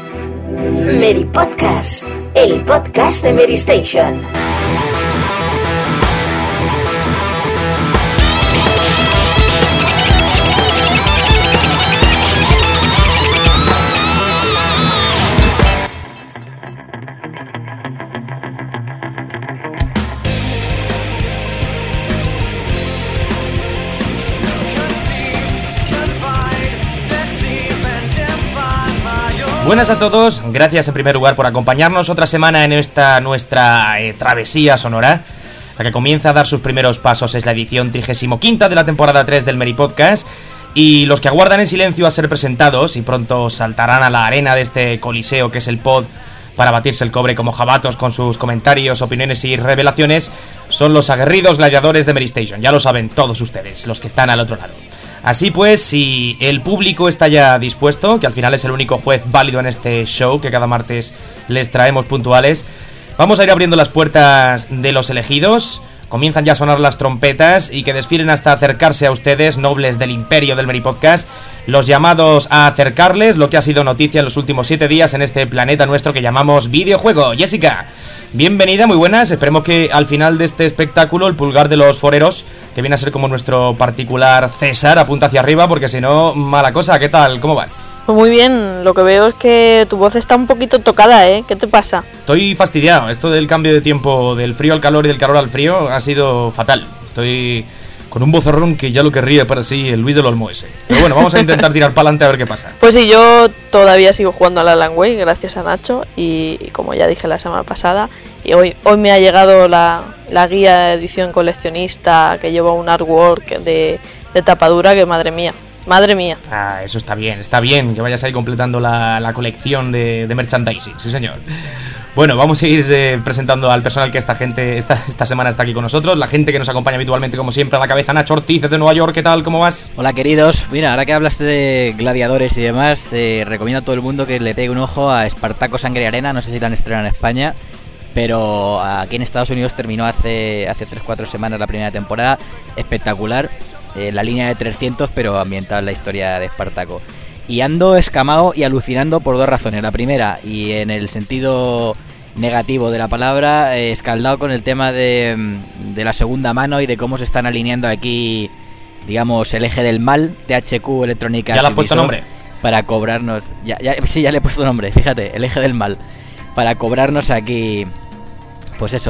Mary Podcast, el podcast de Mary Station. Buenas a todos, gracias en primer lugar por acompañarnos otra semana en esta nuestra travesía sonora. La que comienza a dar sus primeros pasos es la edición 35ª de la temporada 3 del Mary Podcast. Y los que aguardan en silencio a ser presentados y pronto saltarán a la arena de este coliseo que es el pod para batirse el cobre como jabatos con sus comentarios, opiniones y revelaciones, son los aguerridos gladiadores de Mary Station. Ya lo saben todos ustedes, los que están al otro lado. Así pues, si el público está ya dispuesto, que al final es el único juez válido en este show que cada martes les traemos puntuales, vamos a ir abriendo las puertas de los elegidos. Comienzan ya a sonar las trompetas y que desfilen hasta acercarse a ustedes, nobles del imperio del Mary Podcast, los llamados a acercarles lo que ha sido noticia en los últimos 7 días en este planeta nuestro que llamamos videojuego. Jessica, bienvenida, muy buenas. Esperemos que al final de este espectáculo el pulgar de los foreros, que viene a ser como nuestro particular César, apunta hacia arriba, porque si no, mala cosa. ¿Qué tal? ¿Cómo vas? Pues muy bien, lo que veo es que tu voz está un poquito tocada, ¿eh? ¿Qué te pasa? Estoy fastidiado. Esto del cambio de tiempo, del frío al calor y del calor al frío, ha sido fatal. Estoy con un vozarrón que ya lo querría para sí el Luis del Olmo ese. Pero bueno, vamos a intentar tirar para adelante a ver qué pasa. Pues sí, yo todavía sigo jugando al Alan Wake, gracias a Nacho, y como ya dije la semana pasada, y hoy me ha llegado la guía de edición coleccionista que lleva un artwork de tapadura que madre mía. Ah, eso está bien que vayas ahí completando la colección de merchandising, sí señor. Bueno, vamos a ir presentando al personal que esta semana está aquí con nosotros, la gente que nos acompaña habitualmente como siempre a la cabeza. Nacho Ortiz desde Nueva York, ¿qué tal? ¿Cómo vas? Hola queridos, mira, ahora que hablaste de gladiadores y demás, recomiendo a todo el mundo que le pegue un ojo a Espartaco Sangre y Arena, no sé si la han estrenado en España, pero aquí en Estados Unidos terminó hace 3-4 semanas la primera temporada, espectacular, la línea de 300 pero ambientada en la historia de Espartaco. Y ando escamado y alucinando por 2 razones. La primera, y en el sentido negativo de la palabra, escaldado con el tema de la segunda mano y de cómo se están alineando aquí, digamos, el eje del mal, THQ, Electronic Arts. ¿Ya le has puesto nombre? Para cobrarnos... Sí, ya le he puesto nombre, fíjate, el eje del mal. Para cobrarnos aquí, pues eso,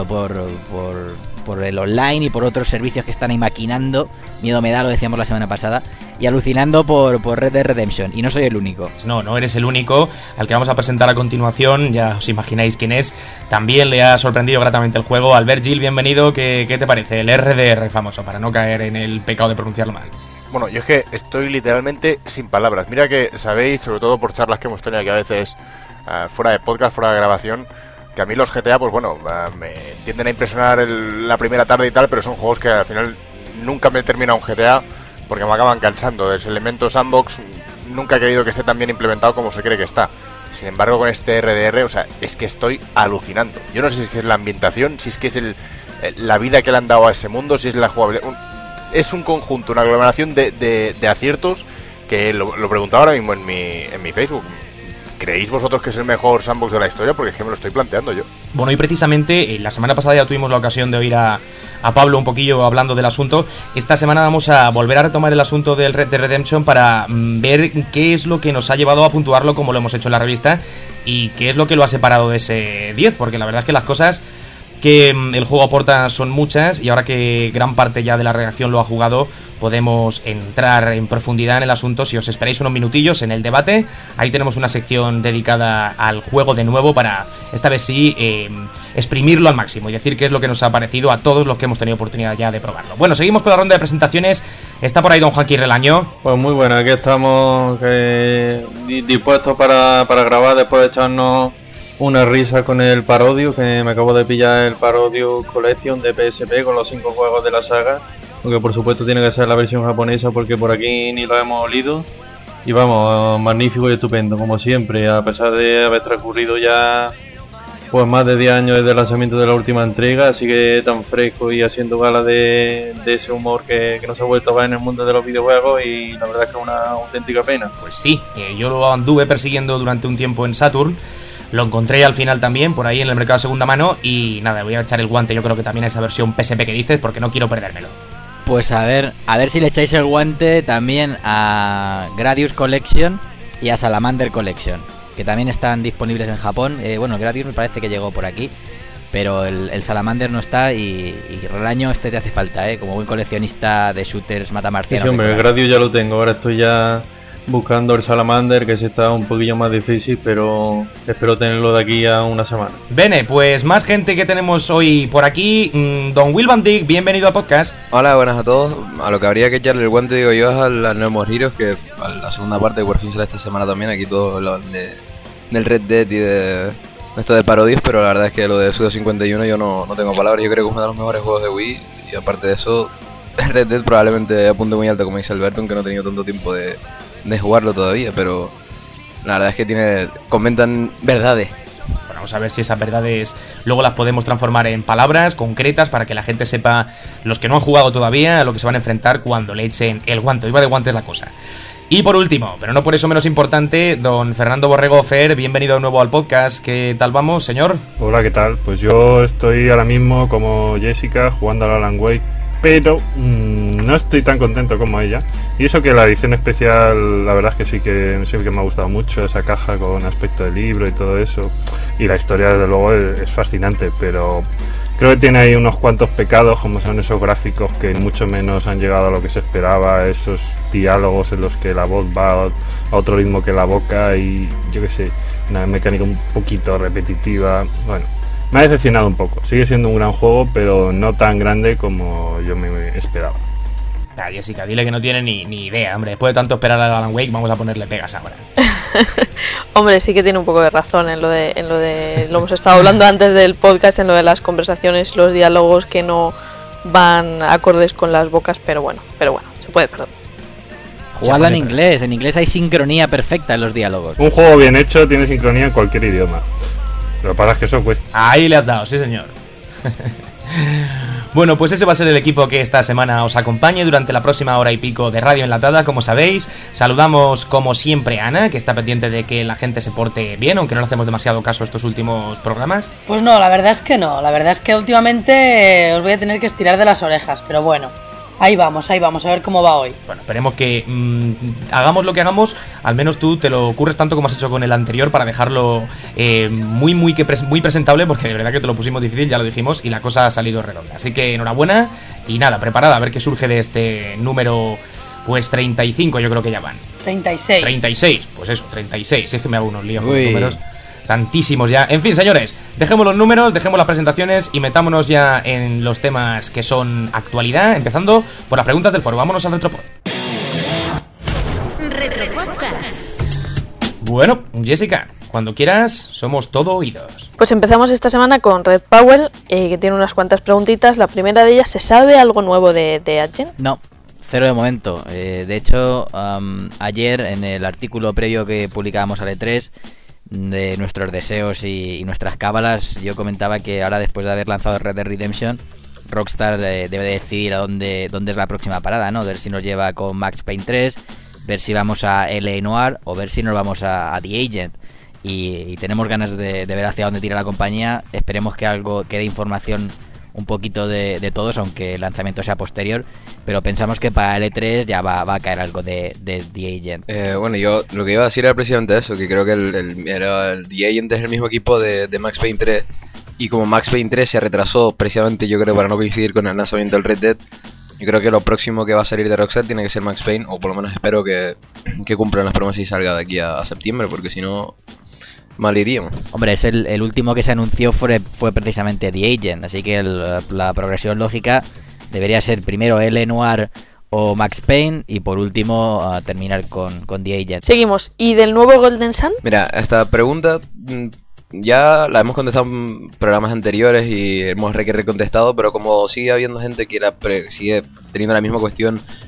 por el online y por otros servicios que están ahí maquinando. Miedo me da, lo decíamos la semana pasada. Y alucinando por Red Dead Redemption. Y no soy el único. No eres el único. Al que vamos a presentar a continuación, ya os imagináis quién es. También le ha sorprendido gratamente el juego. Albert Gil, bienvenido. ¿Qué te parece? El RDR famoso, para no caer en el pecado de pronunciarlo mal. Bueno, yo es que estoy literalmente sin palabras. Mira que sabéis, sobre todo por charlas que hemos tenido aquí a veces fuera de podcast, fuera de grabación, que a mí los GTA, pues bueno, me tienden a impresionar la primera tarde y tal, pero son juegos que al final nunca me termina un GTA porque me acaban cansando. Ese elemento sandbox nunca he querido que esté tan bien implementado como se cree que está. Sin embargo, con este RDR, o sea, es que estoy alucinando. Yo no sé si es que es la ambientación, si es que es la vida que le han dado a ese mundo, si es la jugabilidad. Es un conjunto, una aglomeración de aciertos que lo preguntaba ahora mismo en mi Facebook. ¿Creéis vosotros que es el mejor sandbox de la historia? Porque es que me lo estoy planteando yo. Bueno, y precisamente la semana pasada ya tuvimos la ocasión de oír a Pablo un poquillo hablando del asunto. Esta semana vamos a volver a retomar el asunto del Red Dead Redemption para ver qué es lo que nos ha llevado a puntuarlo como lo hemos hecho en la revista y qué es lo que lo ha separado de ese 10, porque la verdad es que las cosas que el juego aporta son muchas y ahora que gran parte ya de la redacción lo ha jugado, podemos entrar en profundidad en el asunto. Si os esperáis unos minutillos en el debate, ahí tenemos una sección dedicada al juego de nuevo para esta vez sí exprimirlo al máximo y decir qué es lo que nos ha parecido a todos los que hemos tenido oportunidad ya de probarlo. Bueno, seguimos con la ronda de presentaciones. Está por ahí don Joaquín Relaño. Pues muy bueno, aquí estamos dispuestos para grabar después de echarnos una risa con el parodio, que me acabo de pillar el parodio Collection de PSP con los 5 juegos de la saga, aunque por supuesto tiene que ser la versión japonesa porque por aquí ni lo hemos olido. Y vamos, magnífico y estupendo, como siempre, a pesar de haber transcurrido ya pues más de 10 años desde el lanzamiento de la última entrega, sigue tan fresco y haciendo gala de ese humor que no se ha vuelto a ver en el mundo de los videojuegos, y la verdad es que es una auténtica pena. Pues sí, yo lo anduve persiguiendo durante un tiempo en Saturn, lo encontré al final también por ahí en el mercado de segunda mano y nada, voy a echar el guante yo creo que también a esa versión PSP que dices porque no quiero perdérmelo. Pues a ver si le echáis el guante también a Gradius Collection y a Salamander Collection, que también están disponibles en Japón. Bueno, Gradius me parece que llegó por aquí, pero el Salamander no está y el año este te hace falta, como buen coleccionista de shooters matamarcianos. Sí, hombre, el Gradius ya lo tengo, ahora estoy ya buscando el Salamander, que se está un poquillo más difícil, pero espero tenerlo de aquí a una semana. Bene, pues más gente que tenemos hoy por aquí. Don Will Van Dijk, bienvenido al podcast. Hola, buenas a todos. A lo que habría que echarle el guante, digo yo, es al No More Heroes, que a la segunda parte que por fin sale esta semana también. Aquí todo lo del Red Dead y de esto de parodias, pero la verdad es que lo de Suda 51 yo no tengo palabras. Yo creo que es uno de los mejores juegos de Wii, y aparte de eso, el Red Dead probablemente apunte muy alto, como dice Alberto, aunque no he tenido tanto tiempo de jugarlo todavía, pero la verdad es que comentan verdades. Bueno, vamos a ver si esas verdades luego las podemos transformar en palabras concretas para que la gente sepa, los que no han jugado todavía, a lo que se van a enfrentar cuando le echen el guante. Iba de guantes la cosa. Y por último, pero no por eso menos importante, don Fernando Borrego Fer, bienvenido de nuevo al podcast. ¿Qué tal vamos, señor? Hola, ¿qué tal? Pues yo estoy ahora mismo como Jessica jugando al Alan Wake, pero no estoy tan contento como ella. Y eso que la edición especial, la verdad es que sí que me ha gustado mucho, esa caja con aspecto de libro y todo eso. Y la historia, desde luego, es fascinante, pero creo que tiene ahí unos cuantos pecados, como son esos gráficos que mucho menos han llegado a lo que se esperaba, esos diálogos en los que la voz va a otro ritmo que la boca y yo qué sé, una mecánica un poquito repetitiva. Bueno, me ha decepcionado un poco. Sigue siendo un gran juego, pero no tan grande como yo me esperaba. Ah, Jessica, dile que no tiene ni idea, hombre. Después de tanto esperar al Alan Wake, vamos a ponerle pegas ahora. Hombre, sí que tiene un poco de razón en lo de lo hemos estado hablando antes del podcast, en lo de las conversaciones, los diálogos que no van acordes con las bocas, pero bueno, se puede perdonar. Jugadla en inglés hay sincronía perfecta en los diálogos. Un juego bien hecho tiene sincronía en cualquier idioma. Lo que pasa es que eso cuesta. Ahí le has dado, sí señor. Bueno, pues ese va a ser el equipo que esta semana os acompañe durante la próxima hora y pico de Radio Enlatada, como sabéis. Saludamos como siempre a Ana, que está pendiente de que la gente se porte bien, aunque no le hacemos demasiado caso a estos últimos programas. Pues no, la verdad es que no. La verdad es que últimamente os voy a tener que estirar de las orejas, pero bueno. Ahí vamos, a ver cómo va hoy. Bueno, esperemos que hagamos lo que hagamos, al menos tú te lo ocurres tanto como has hecho con el anterior para dejarlo muy presentable, porque de verdad que te lo pusimos difícil, ya lo dijimos, y la cosa ha salido redonda. Así que enhorabuena y nada, preparada a ver qué surge de este número, pues 35 yo creo que ya van. 36, pues eso, 36, es que me hago unos líos con los números. Tantísimos ya. En fin, señores, dejemos los números, dejemos las presentaciones y metámonos ya en los temas que son actualidad, empezando por las preguntas del foro. Vámonos al Retropod. Retropodcast. Bueno, Jessica, cuando quieras, somos todo oídos. Pues empezamos esta semana con Red Powell, que tiene unas cuantas preguntitas. La primera de ellas, ¿se sabe algo nuevo de Agent? No, cero de momento. De hecho, ayer en el artículo previo que publicábamos al E3 de nuestros deseos y nuestras cábalas, yo comentaba que ahora, después de haber lanzado Red Dead Redemption, Rockstar debe decidir a dónde es la próxima parada, ¿no? Ver si nos lleva con Max Payne 3, ver si vamos a L.A. Noire o ver si nos vamos a The Agent. Y tenemos ganas de ver hacia dónde tira la compañía. Esperemos que algo quede información un poquito de todos, aunque el lanzamiento sea posterior, pero pensamos que para el E3 ya va a caer algo de The Agent. Bueno, yo lo que iba a decir era precisamente eso, que creo que el The Agent es el mismo equipo de Max Payne 3, y como Max Payne 3 se retrasó precisamente, yo creo, para no coincidir con el lanzamiento del Red Dead, yo creo que lo próximo que va a salir de Rockstar tiene que ser Max Payne, o por lo menos espero que cumplan las promesas y salga de aquí a septiembre, porque si no, mal iríamos. Hombre, es el último que se anunció fue precisamente The Agent, así que la progresión lógica debería ser primero L.A. Noire o Max Payne y por último terminar con The Agent. Seguimos. ¿Y del nuevo Golden Sun? Mira, esta pregunta ya la hemos contestado en programas anteriores y hemos recontestado, pero como sigue habiendo gente que sigue teniendo la misma cuestión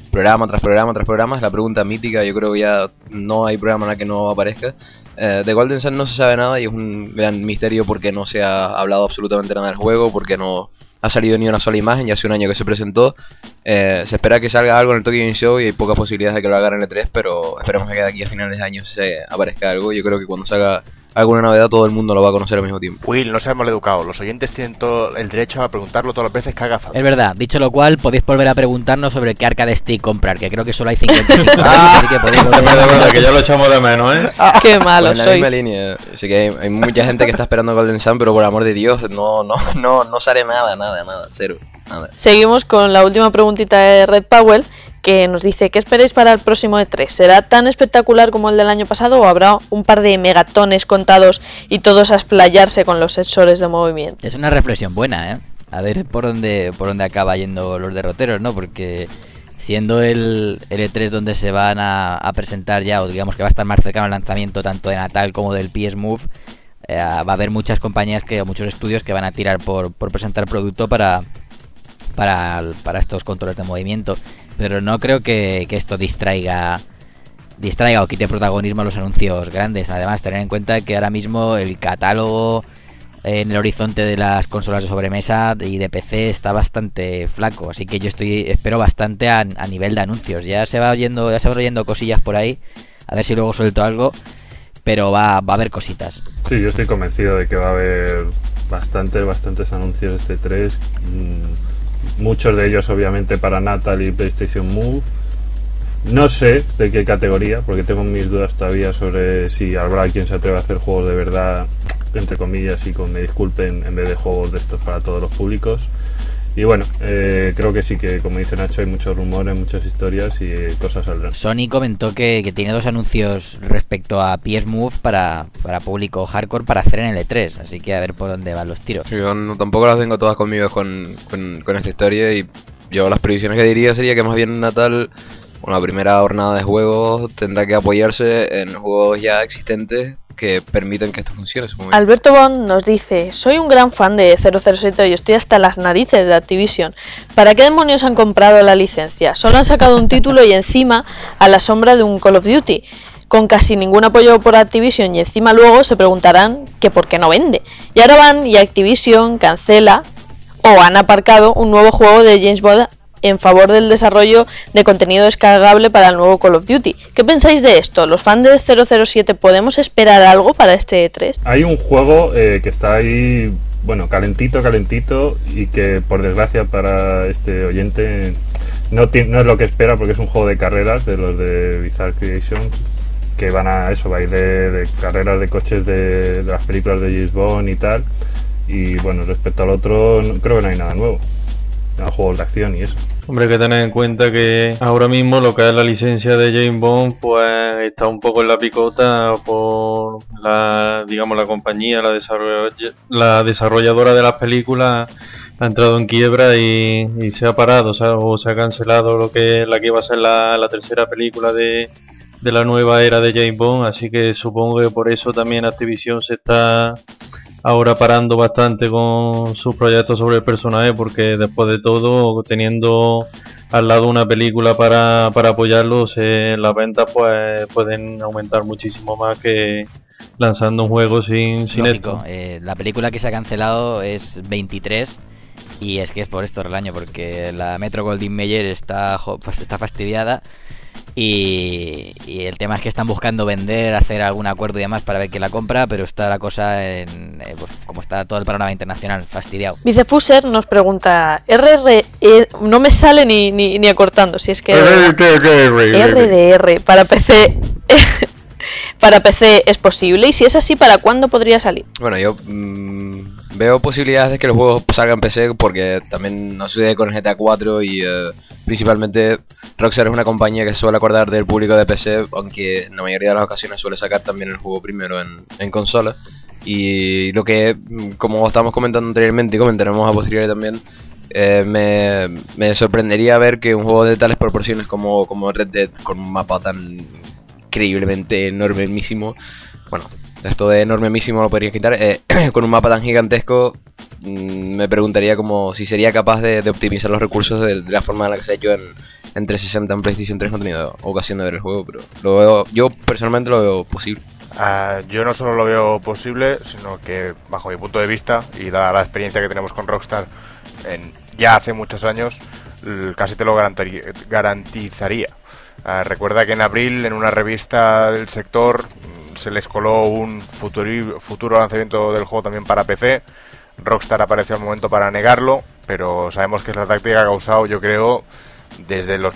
programa tras programa tras programa. Es la pregunta mítica, yo creo que ya no hay programa en el que no aparezca. De Golden Sun no se sabe nada y es un gran misterio porque no se ha hablado absolutamente nada del juego, porque no ha salido ni una sola imagen, ya hace un año que se presentó. Se espera que salga algo en el Tokyo Game Show y hay pocas posibilidades de que lo hagan en E3, pero esperemos que de aquí a finales de año se aparezca algo. Yo creo que cuando salga alguna novedad todo el mundo lo va a conocer al mismo tiempo. Will, no seas maleducado, los oyentes tienen todo el derecho a preguntarlo todas las veces que haga falta. Es verdad, dicho lo cual, podéis volver a preguntarnos sobre qué arcade stick comprar, que creo que solo hay 55. Así que podéis de verdad, que ya lo echamos de menos, ¿eh? Qué malo Pues en la soy. misma línea, así que hay mucha gente que está esperando Golden Sun, pero por amor de Dios, no sale nada, cero, nada. Seguimos con la última preguntita de Red Powell, que nos dice: ¿qué esperáis para el próximo E3? ¿Será tan espectacular como el del año pasado o habrá un par de megatones contados y todos a explayarse con los sensores de movimiento? Es una reflexión buena, ¿eh? A ver por dónde acaba yendo los derroteros, ¿no? Porque siendo el E3 donde se van a presentar ya, o digamos que va a estar más cercano al lanzamiento tanto de Natal como del PS Move, va a haber muchas compañías o muchos estudios que van a tirar por presentar producto para estos controles de movimiento, pero no creo que esto distraiga o quite protagonismo a los anuncios grandes. Además, tener en cuenta que ahora mismo el catálogo en el horizonte de las consolas de sobremesa y de PC está bastante flaco, así que yo espero bastante a nivel de anuncios. Ya se van oyendo cosillas por ahí, a ver si luego suelto algo, pero va a haber cositas. Sí, yo estoy convencido de que va a haber bastantes anuncios este 3. Muchos de ellos obviamente para Natal y PlayStation Move. No sé de qué categoría, porque tengo mis dudas todavía sobre si habrá quien se atreva a hacer juegos de verdad, entre comillas, y me disculpen, en vez de juegos de estos para todos los públicos. Y bueno, creo que sí, que como dice Nacho, hay muchos rumores, muchas historias y cosas saldrán. Sony comentó que tiene 2 anuncios respecto a PS Move para público hardcore para hacer en el E3, así que a ver por dónde van los tiros. Yo tampoco las tengo todas conmigo con esta historia, y yo las previsiones que diría sería que más bien en Natal, la primera jornada de juegos tendrá que apoyarse en juegos ya existentes que permiten que esto funcione. Alberto Bond nos dice: soy un gran fan de 007 y estoy hasta las narices de Activision. ¿Para qué demonios han comprado la licencia? Solo han sacado un título y encima a la sombra de un Call of Duty, con casi ningún apoyo por Activision, y encima luego se preguntarán que por qué no vende. Y ahora van y Activision cancela o han aparcado un nuevo juego de James Bond en favor del desarrollo de contenido descargable para el nuevo Call of Duty. ¿Qué pensáis de esto? ¿Los fans de 007 podemos esperar algo para este E3? Hay un juego que está ahí, bueno, calentito, y que por desgracia para este oyente no es lo que espera, porque es un juego de carreras de los de Bizarre Creations, que va a ir de carreras de coches de las películas de James Bond y tal. Y bueno, respecto al otro, creo que no hay nada nuevo. Juegos de acción y eso. Hombre, hay que tener en cuenta que ahora mismo lo que es la licencia de James Bond pues está un poco en la picota por la compañía, la desarrolladora de las películas ha entrado en quiebra y se ha parado, o se ha cancelado la que iba a ser la tercera película de la nueva era de James Bond, así que supongo que por eso también Activision se está ahora parando bastante con sus proyectos sobre el personaje, porque después de todo, teniendo al lado una película para apoyarlos, las ventas pues pueden aumentar muchísimo más que lanzando un juego sin Lógico, esto. La película que se ha cancelado es 23 y es que es por esto el año, porque la Metro Goldwyn Mayer está fastidiada. Y el tema es que están buscando vender, hacer algún acuerdo y demás para ver quién la compra, pero está la cosa pues, como está todo el panorama internacional, fastidiado. Vicefuser nos pregunta: no me sale ni acortando, si es que RDR para PC para PC es posible, y si es así, ¿para cuándo podría salir? Bueno, yo veo posibilidades de que los juegos salgan en PC, porque también nos sucede con el GTA 4 y principalmente Rockstar es una compañía que suele acordar del público de PC, aunque en la mayoría de las ocasiones suele sacar también el juego primero en consola. Y lo que, como estábamos comentando anteriormente y comentaremos a posteriori también, me sorprendería ver que un juego de tales proporciones como Red Dead, con un mapa tan increíblemente enormísimo, bueno, esto de enormísimo lo podría quitar, con un mapa tan gigantesco, me preguntaría como si sería capaz de optimizar los recursos de la forma en la que se ha hecho en 360 en PlayStation 3 no he tenido ocasión de ver el juego, pero lo veo, yo personalmente lo veo posible. Yo no solo lo veo posible, sino que bajo mi punto de vista y dada la experiencia que tenemos con Rockstar ya hace muchos años, casi te lo garantizaría. Recuerda que en abril en una revista del sector se les coló un futuro lanzamiento del juego también para PC. Rockstar apareció al momento para negarlo, pero sabemos que es la táctica que ha causado, yo creo, desde los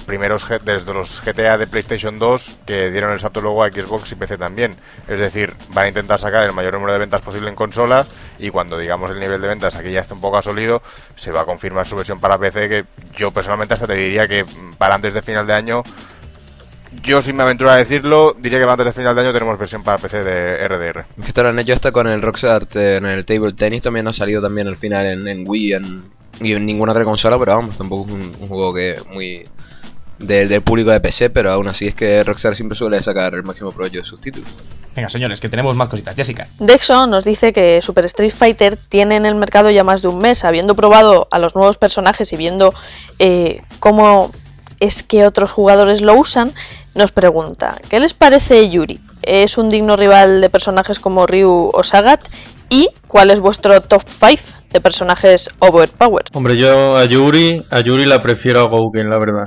GTA de PlayStation 2 que dieron el salto luego a Xbox y PC también. Es decir, van a intentar sacar el mayor número de ventas posible en consolas, y cuando digamos el nivel de ventas aquí ya está un poco asolido, se va a confirmar su versión para PC, que yo personalmente hasta te diría que para antes de final de año, yo sin me aventura a decirlo, diría que antes de final de año tenemos versión para PC de RDR. Es que esto lo han hecho hasta con el Rockstar en el Table Tennis, también ha salido también al final en Wii y en ninguna otra consola, pero vamos, tampoco es un juego que muy del público de PC, pero aún así es que Rockstar siempre suele sacar el máximo provecho de sus títulos. Venga, señores, que tenemos más cositas. Jessica. Dexo nos dice que Super Street Fighter tiene en el mercado ya más de un mes. Habiendo probado a los nuevos personajes y viendo cómo es que otros jugadores lo usan, nos pregunta, ¿qué les parece Yuri? ¿Es un digno rival de personajes como Ryu o Sagat? ¿Y cuál es vuestro top 5 de personajes overpowered? Hombre, yo a Yuri la prefiero a Gouken, la verdad.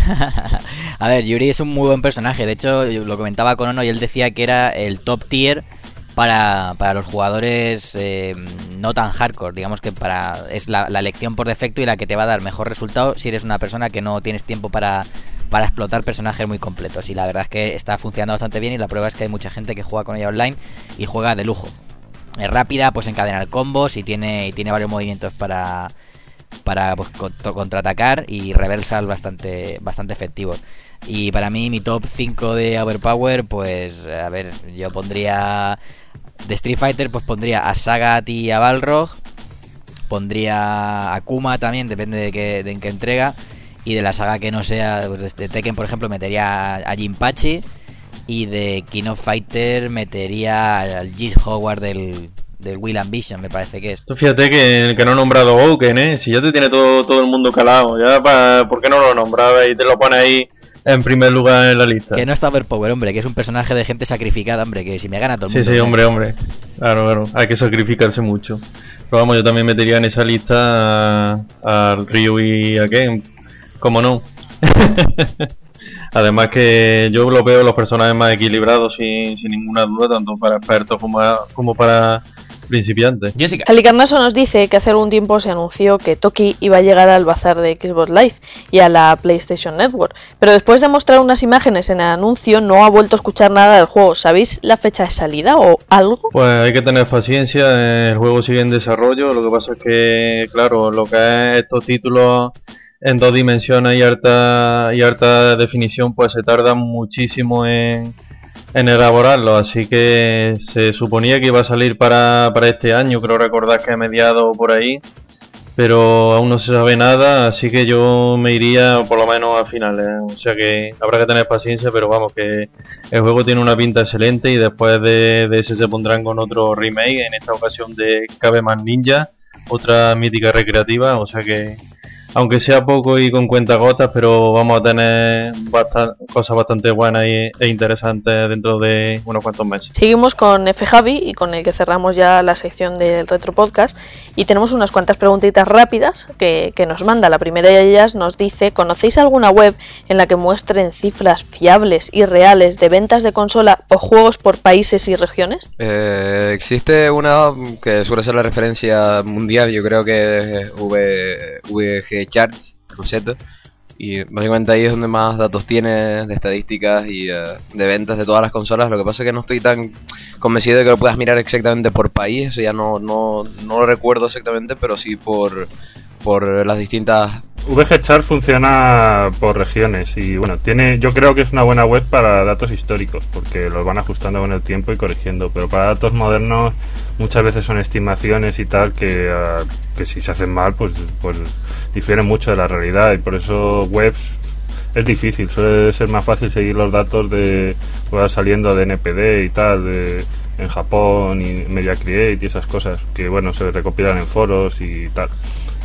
A ver, Yuri es un muy buen personaje. De hecho, yo lo comentaba con Ono y él decía que era el top tier para los jugadores no tan hardcore. Digamos que es la elección por defecto y la que te va a dar mejor resultado si eres una persona que no tienes tiempo para explotar personajes muy completos. Y la verdad es que está funcionando bastante bien, y la prueba es que hay mucha gente que juega con ella online y juega de lujo. Es rápida, pues encadenar combos y tiene varios movimientos para pues, contraatacar y reversal bastante efectivos. Y para mí mi top 5 de Overpower, pues a ver, yo pondría de Street Fighter, pues pondría a Sagat y a Balrog, pondría a Akuma también, depende de en qué entrega, y de la saga que no sea, pues de Tekken por ejemplo metería a Jinpachi, y de King of Fighter metería al Geese Howard del Will Ambition, me parece que es. Tú fíjate que no he nombrado Gouken, si ya te tiene todo el mundo calado, ya ¿por qué no lo nombraba y te lo pone ahí en primer lugar en la lista? Que no está Overpower, hombre, que es un personaje de gente sacrificada, hombre, que si me gana todo el mundo. Sí, hombre. Claro, hay que sacrificarse mucho. Pero vamos, yo también metería en esa lista a Ryu y a Ken, ¿cómo no? Además que yo lo veo los personajes más equilibrados sin ninguna duda, tanto para expertos como para principiantes. Jessica. Alicarnaso nos dice que hace algún tiempo se anunció que Toki iba a llegar al bazar de Xbox Live y a la PlayStation Network, pero después de mostrar unas imágenes en el anuncio no ha vuelto a escuchar nada del juego. ¿Sabéis la fecha de salida o algo? Pues hay que tener paciencia, el juego sigue en desarrollo, lo que pasa es que, claro, lo que es estos títulos en 2 dimensiones y harta definición, pues se tarda muchísimo en elaborarlo, así que se suponía que iba a salir para este año, creo recordar que a mediados por ahí, pero aún no se sabe nada, así que yo me iría por lo menos a finales, o sea que habrá que tener paciencia, pero vamos, que el juego tiene una pinta excelente, y después de ese se pondrán con otro remake, en esta ocasión de Caveman Ninja, otra mítica recreativa, o sea que aunque sea poco y con cuentagotas, pero vamos a tener cosas bastante buenas e interesantes dentro de unos cuantos meses. Seguimos con F. Javi, y con el que cerramos ya la sección del Retro Podcast, y tenemos unas cuantas preguntitas rápidas que nos manda. La primera de ellas nos dice: ¿conocéis alguna web en la que muestren cifras fiables y reales de ventas de consola o juegos por países y regiones? Existe una que suele ser la referencia mundial, yo creo que es VG Charts, Rosetta, y básicamente ahí es donde más datos tiene de estadísticas y de ventas de todas las consolas. Lo que pasa es que no estoy tan convencido de que lo puedas mirar exactamente por país, eso ya no lo recuerdo exactamente, pero sí por las distintas... VG Chart funciona por regiones y bueno, yo creo que es una buena web para datos históricos, porque los van ajustando con el tiempo y corrigiendo, pero para datos modernos muchas veces son estimaciones y tal que si se hacen mal pues difieren mucho de la realidad, y por eso webs es difícil, suele ser más fácil seguir los datos de saliendo de NPD y tal, en Japón y Media Create y esas cosas que bueno se recopilan en foros y tal.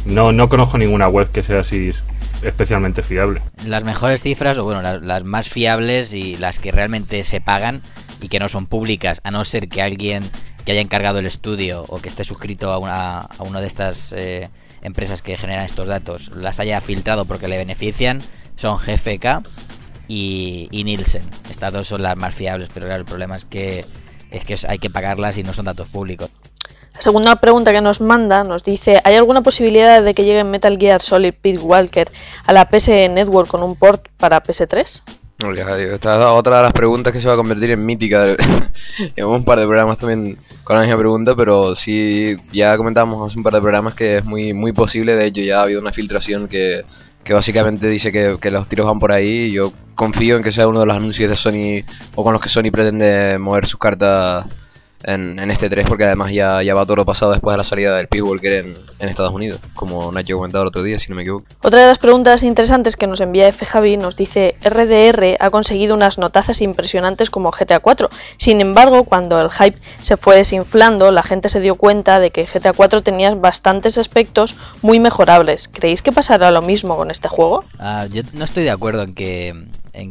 No conozco ninguna web que sea así especialmente fiable. Las mejores cifras, o bueno, las más fiables y las que realmente se pagan y que no son públicas, a no ser que alguien que haya encargado el estudio o que esté suscrito a una de estas empresas que generan estos datos las haya filtrado porque le benefician, son GFK y Nielsen. Estas dos son las más fiables, pero claro, el problema es que hay que pagarlas y no son datos públicos. La segunda pregunta que nos manda nos dice: ¿hay alguna posibilidad de que llegue Metal Gear Solid Peace Walker a la PS Network con un port para PS3? No, ya digo, esta es otra de las preguntas que se va a convertir en mítica. Llevamos un par de programas también con la misma pregunta, pero sí, ya comentábamos hace un par de programas que es muy, muy posible. De hecho, ya ha habido una filtración que básicamente dice que los tiros van por ahí. Y yo confío en que sea uno de los anuncios de Sony, o con los que Sony pretende mover sus cartas en este 3, porque además ya va todo lo pasado después de la salida del Peace Walker en Estados Unidos, como Nacho comentado el otro día, si no me equivoco. Otra de las preguntas interesantes que nos envía F. Javi nos dice: RDR ha conseguido unas notazas impresionantes como GTA 4. Sin embargo, cuando el hype se fue desinflando, la gente se dio cuenta de que GTA 4 tenía bastantes aspectos muy mejorables. ¿Creéis que pasará lo mismo con este juego? Yo no estoy de acuerdo en que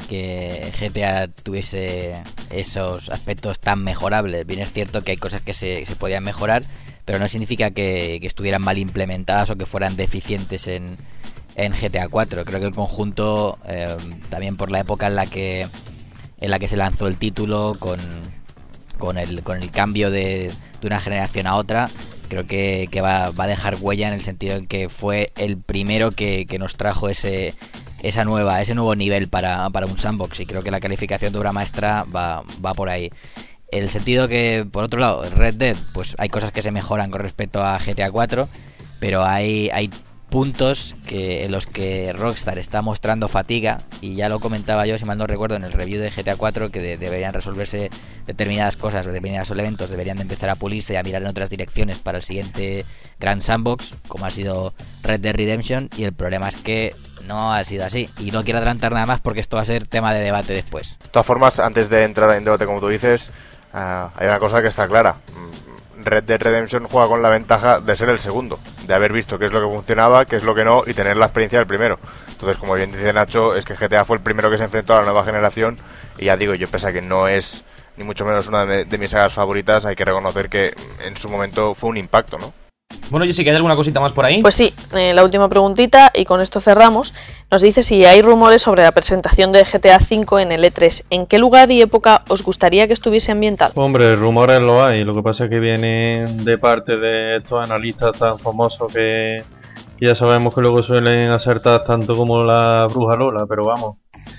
GTA tuviese esos aspectos tan mejorables. Bien, es cierto que hay cosas que se podían mejorar, pero no significa que estuvieran mal implementadas o que fueran deficientes en GTA 4. Creo que el conjunto, también por la época en la que se lanzó el título, con el cambio de una generación a otra, creo que va a dejar huella, en el sentido en que fue el primero que nos trajo ese nuevo nivel para un sandbox, y creo que la calificación de obra maestra va por ahí. El sentido que, por otro lado, Red Dead, pues hay cosas que se mejoran con respecto a GTA 4, pero hay puntos en los que Rockstar está mostrando fatiga, y ya lo comentaba yo, si mal no recuerdo, en el review de GTA 4, que deberían resolverse determinadas cosas, determinados elementos deberían de empezar a pulirse y a mirar en otras direcciones para el siguiente gran sandbox, como ha sido Red Dead Redemption, y el problema es que no ha sido así, y no quiero adelantar nada más porque esto va a ser tema de debate después. De todas formas, antes de entrar en debate, como tú dices, hay una cosa que está clara. Red Dead Redemption juega con la ventaja de ser el segundo, de haber visto qué es lo que funcionaba, qué es lo que no, y tener la experiencia del primero. Entonces, como bien dice Nacho, es que GTA fue el primero que se enfrentó a la nueva generación, y ya digo, yo pese a que no es ni mucho menos una de mis sagas favoritas, hay que reconocer que en su momento fue un impacto, ¿no? Bueno, Jessica, ¿hay alguna cosita más por ahí? Pues sí, la última preguntita, y con esto cerramos. Nos dice si hay rumores sobre la presentación de GTA V en el E3. ¿En qué lugar y época os gustaría que estuviese ambientado? Hombre, rumores lo hay, lo que pasa es que vienen de parte de estos analistas tan famosos que ya sabemos que luego suelen acertar tanto como la bruja Lola, pero vamos.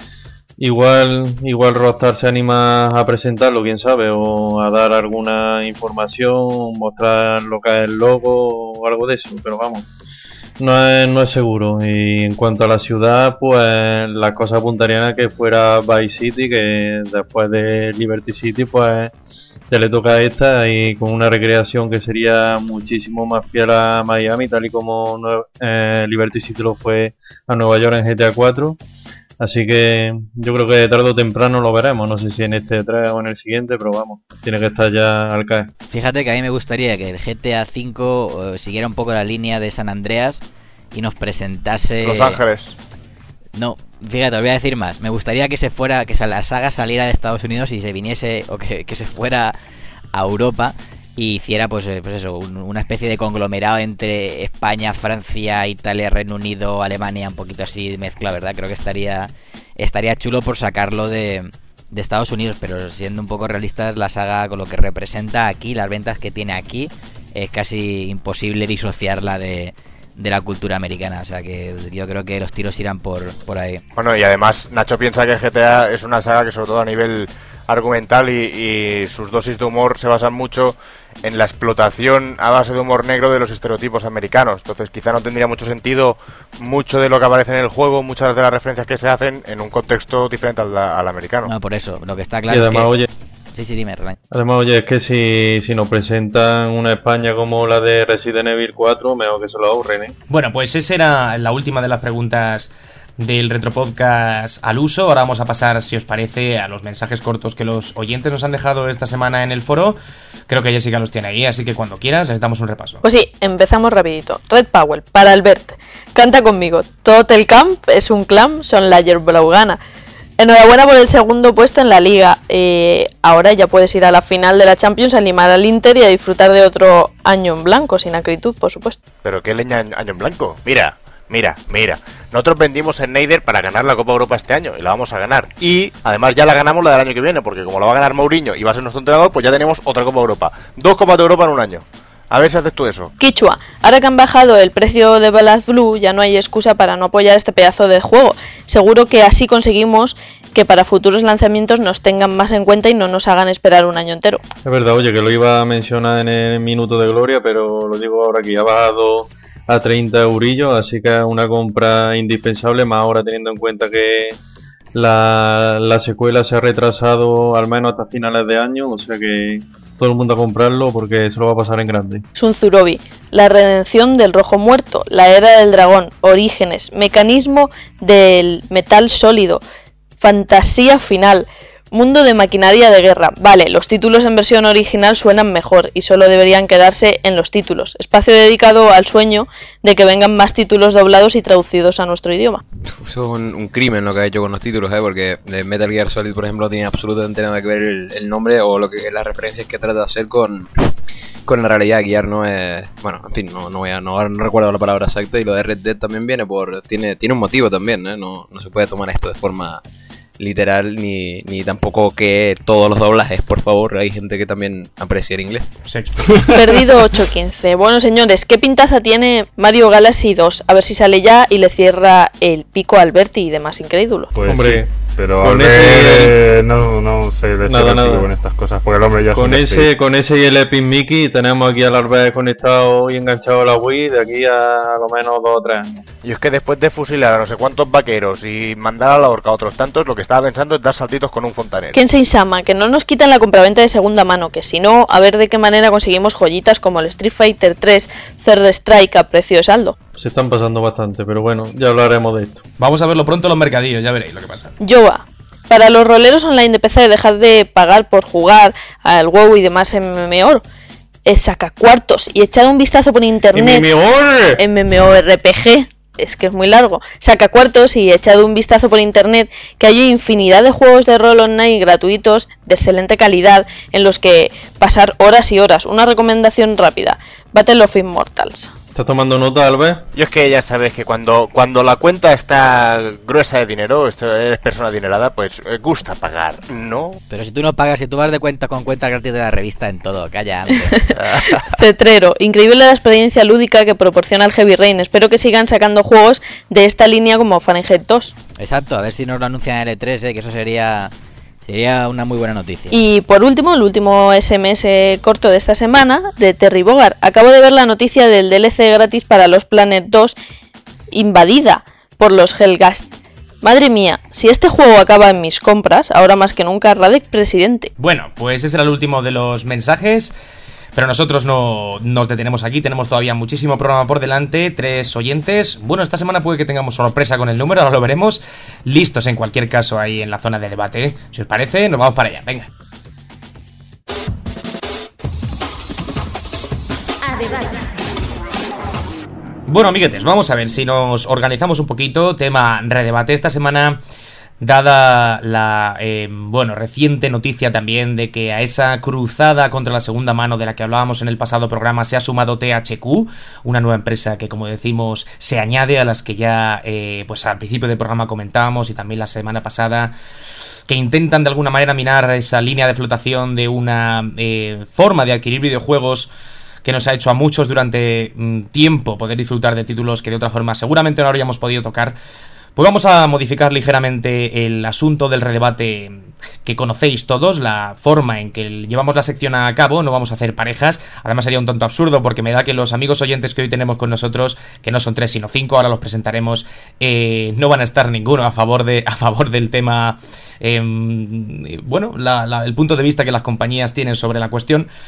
Igual Rockstar se anima a presentarlo, quién sabe, o a dar alguna información, mostrar lo que es el logo o algo de eso, pero vamos, no es seguro. Y en cuanto a la ciudad, pues las cosas apuntarían a que fuera Vice City, que después de Liberty City, pues ya le toca a esta, y con una recreación que sería muchísimo más fiel a Miami, tal y como Liberty City lo fue a Nueva York en GTA 4. Así que yo creo que tarde o temprano lo veremos, no sé si en este 3 o en el siguiente, pero vamos, tiene que estar ya al caer. Fíjate que a mí me gustaría que el GTA V siguiera un poco la línea de San Andreas y nos presentase... Los Ángeles. No, fíjate, os voy a decir más. Me gustaría que la saga saliera de Estados Unidos y se viniese, o que se fuera a Europa, y hiciera pues eso, una especie de conglomerado entre España, Francia, Italia, Reino Unido, Alemania, un poquito así mezcla, ¿verdad? Creo que estaría chulo por sacarlo de Estados Unidos, pero siendo un poco realistas, la saga con lo que representa aquí, las ventas que tiene aquí, es casi imposible disociarla de la cultura americana, o sea que yo creo que los tiros irán por ahí. Bueno, y además Nacho piensa que GTA es una saga que, sobre todo a nivel argumental y sus dosis de humor, se basan mucho en la explotación a base de humor negro de los estereotipos americanos. Entonces quizá no tendría mucho sentido mucho de lo que aparece en el juego, muchas de las referencias que se hacen, en un contexto diferente al americano. No, por eso, lo que está claro y además, es que... oye, Sí, dime, Roland. Además, oye, es que si nos presentan una España como la de Resident Evil 4, mejor que se lo ahorren, ¿eh? Bueno, pues esa era la última de las preguntas del Retropodcast al uso. Ahora vamos a pasar, si os parece, a los mensajes cortos que los oyentes nos han dejado esta semana en el foro. Creo que Jessica los tiene ahí, así que cuando quieras les damos un repaso. Pues sí, empezamos rapidito. Red Powell, para Albert. Canta conmigo. Tot el camp es un clam, son Lager Blaugrana. Enhorabuena por el segundo puesto en la liga. Ahora ya puedes ir a la final de la Champions, animar al Inter y a disfrutar de otro año en blanco, sin acritud, por supuesto. ¿Pero qué leña año en blanco? Mira. Nosotros vendimos en Neider para ganar la Copa Europa este año y la vamos a ganar. Y además ya la ganamos la del año que viene, porque como la va a ganar Mourinho y va a ser nuestro entrenador, pues ya tenemos otra Copa Europa. 2 Copas de Europa en un año. A ver si haces tú eso. Quichua, ahora que han bajado el precio de BlazBlue, ya no hay excusa para no apoyar este pedazo de juego. Seguro que así conseguimos que para futuros lanzamientos nos tengan más en cuenta y no nos hagan esperar un año entero. Es verdad, oye, que lo iba a mencionar en el minuto de gloria, pero lo digo ahora que ya ha bajado a 30 eurillos, así que es una compra indispensable, más ahora teniendo en cuenta que la secuela se ha retrasado al menos hasta finales de año, o sea que todo el mundo a comprarlo porque se lo va a pasar en grande. Sunzurobi, la redención del rojo muerto, la era del dragón, orígenes, mecanismo del metal sólido, fantasía final, mundo de maquinaria de guerra. Vale, los títulos en versión original suenan mejor y solo deberían quedarse en los títulos. Espacio dedicado al sueño de que vengan más títulos doblados y traducidos a nuestro idioma. Eso es un crimen lo que ha hecho con los títulos, porque de Metal Gear Solid, por ejemplo, no tiene absolutamente nada que ver el nombre o las referencias que trata de hacer con la realidad. Gear no es... Bueno, en fin, no recuerdo la palabra exacta. Y lo de Red Dead también viene tiene un motivo también, no se puede tomar esto de forma literal ni tampoco que todos los doblajes, por favor. Hay gente que también aprecia el inglés. Perdido 8-15. Bueno, señores, ¿qué pintaza tiene Mario Galaxy 2? A ver si sale ya y le cierra el pico a Alberti y demás incrédulos. Pues hombre, sí, pero con no se le cierra el pico con estas cosas, porque el hombre ya con ese y el Epic Mickey tenemos aquí al Albert conectado y enganchado a la Wii de aquí a lo menos 2 o 3 años. Y es que después de fusilar a no sé cuántos vaqueros y mandar a la horca a otros tantos, lo que estaba pensando es dar saltitos con un fontanero. Kensei-sama, que no nos quitan la compraventa de segunda mano, que si no, a ver de qué manera conseguimos joyitas como el Street Fighter 3 Third Strike a precio de saldo. Se están pasando bastante, pero bueno, ya hablaremos de esto. Vamos a verlo pronto en los mercadillos, ya veréis lo que pasa. Yoba, para los roleros online de PC, dejad de pagar por jugar al WoW y demás MMO. Saca cuartos y echad un vistazo por internet. MMORPG. Es que es muy largo. Saca cuartos y echad un vistazo por internet que hay infinidad de juegos de rol online gratuitos de excelente calidad en los que pasar horas y horas. Una recomendación rápida: Battle of Immortals. ¿Estás tomando nota, Albert? Yo es que ya sabes que cuando la cuenta está gruesa de dinero, eres persona adinerada, pues gusta pagar, ¿no? Pero si tú no pagas, si tú vas de cuenta con cuenta gratis de la revista en todo, calla. Cetrero, increíble la experiencia lúdica que proporciona el Heavy Rain. Espero que sigan sacando juegos de esta línea como Fahrenheit 2. Exacto, a ver si nos lo anuncian en L3, que eso sería una muy buena noticia. Y por último, el último SMS corto de esta semana, de Terry Bogard. Acabo de ver la noticia del DLC gratis para los Planet 2 invadida por los Hellgast. Madre mía, si este juego acaba en mis compras, ahora más que nunca, Radek presidente. Bueno, pues ese era el último de los mensajes. Pero nosotros no nos detenemos aquí, tenemos todavía muchísimo programa por delante, 3 oyentes. Bueno, esta semana puede que tengamos sorpresa con el número, ahora lo veremos. Listos en cualquier caso ahí en la zona de debate, ¿eh? Si os parece, nos vamos para allá, venga. Bueno, amiguetes, vamos a ver si nos organizamos un poquito. Tema redebate esta semana. Dada la reciente noticia también de que a esa cruzada contra la segunda mano de la que hablábamos en el pasado programa se ha sumado THQ, una nueva empresa que, como decimos, se añade a las que ya pues al principio del programa comentábamos y también la semana pasada, que intentan de alguna manera minar esa línea de flotación de una forma de adquirir videojuegos que nos ha hecho a muchos durante tiempo poder disfrutar de títulos que de otra forma seguramente no habríamos podido tocar. Pues vamos a modificar ligeramente el asunto del redebate que conocéis todos, la forma en que llevamos la sección a cabo. No vamos a hacer parejas, además sería un tanto absurdo porque me da que los amigos oyentes que hoy tenemos con nosotros, que no son 3 sino 5, ahora los presentaremos, no van a estar ninguno a favor del tema, el punto de vista que las compañías tienen sobre la cuestión.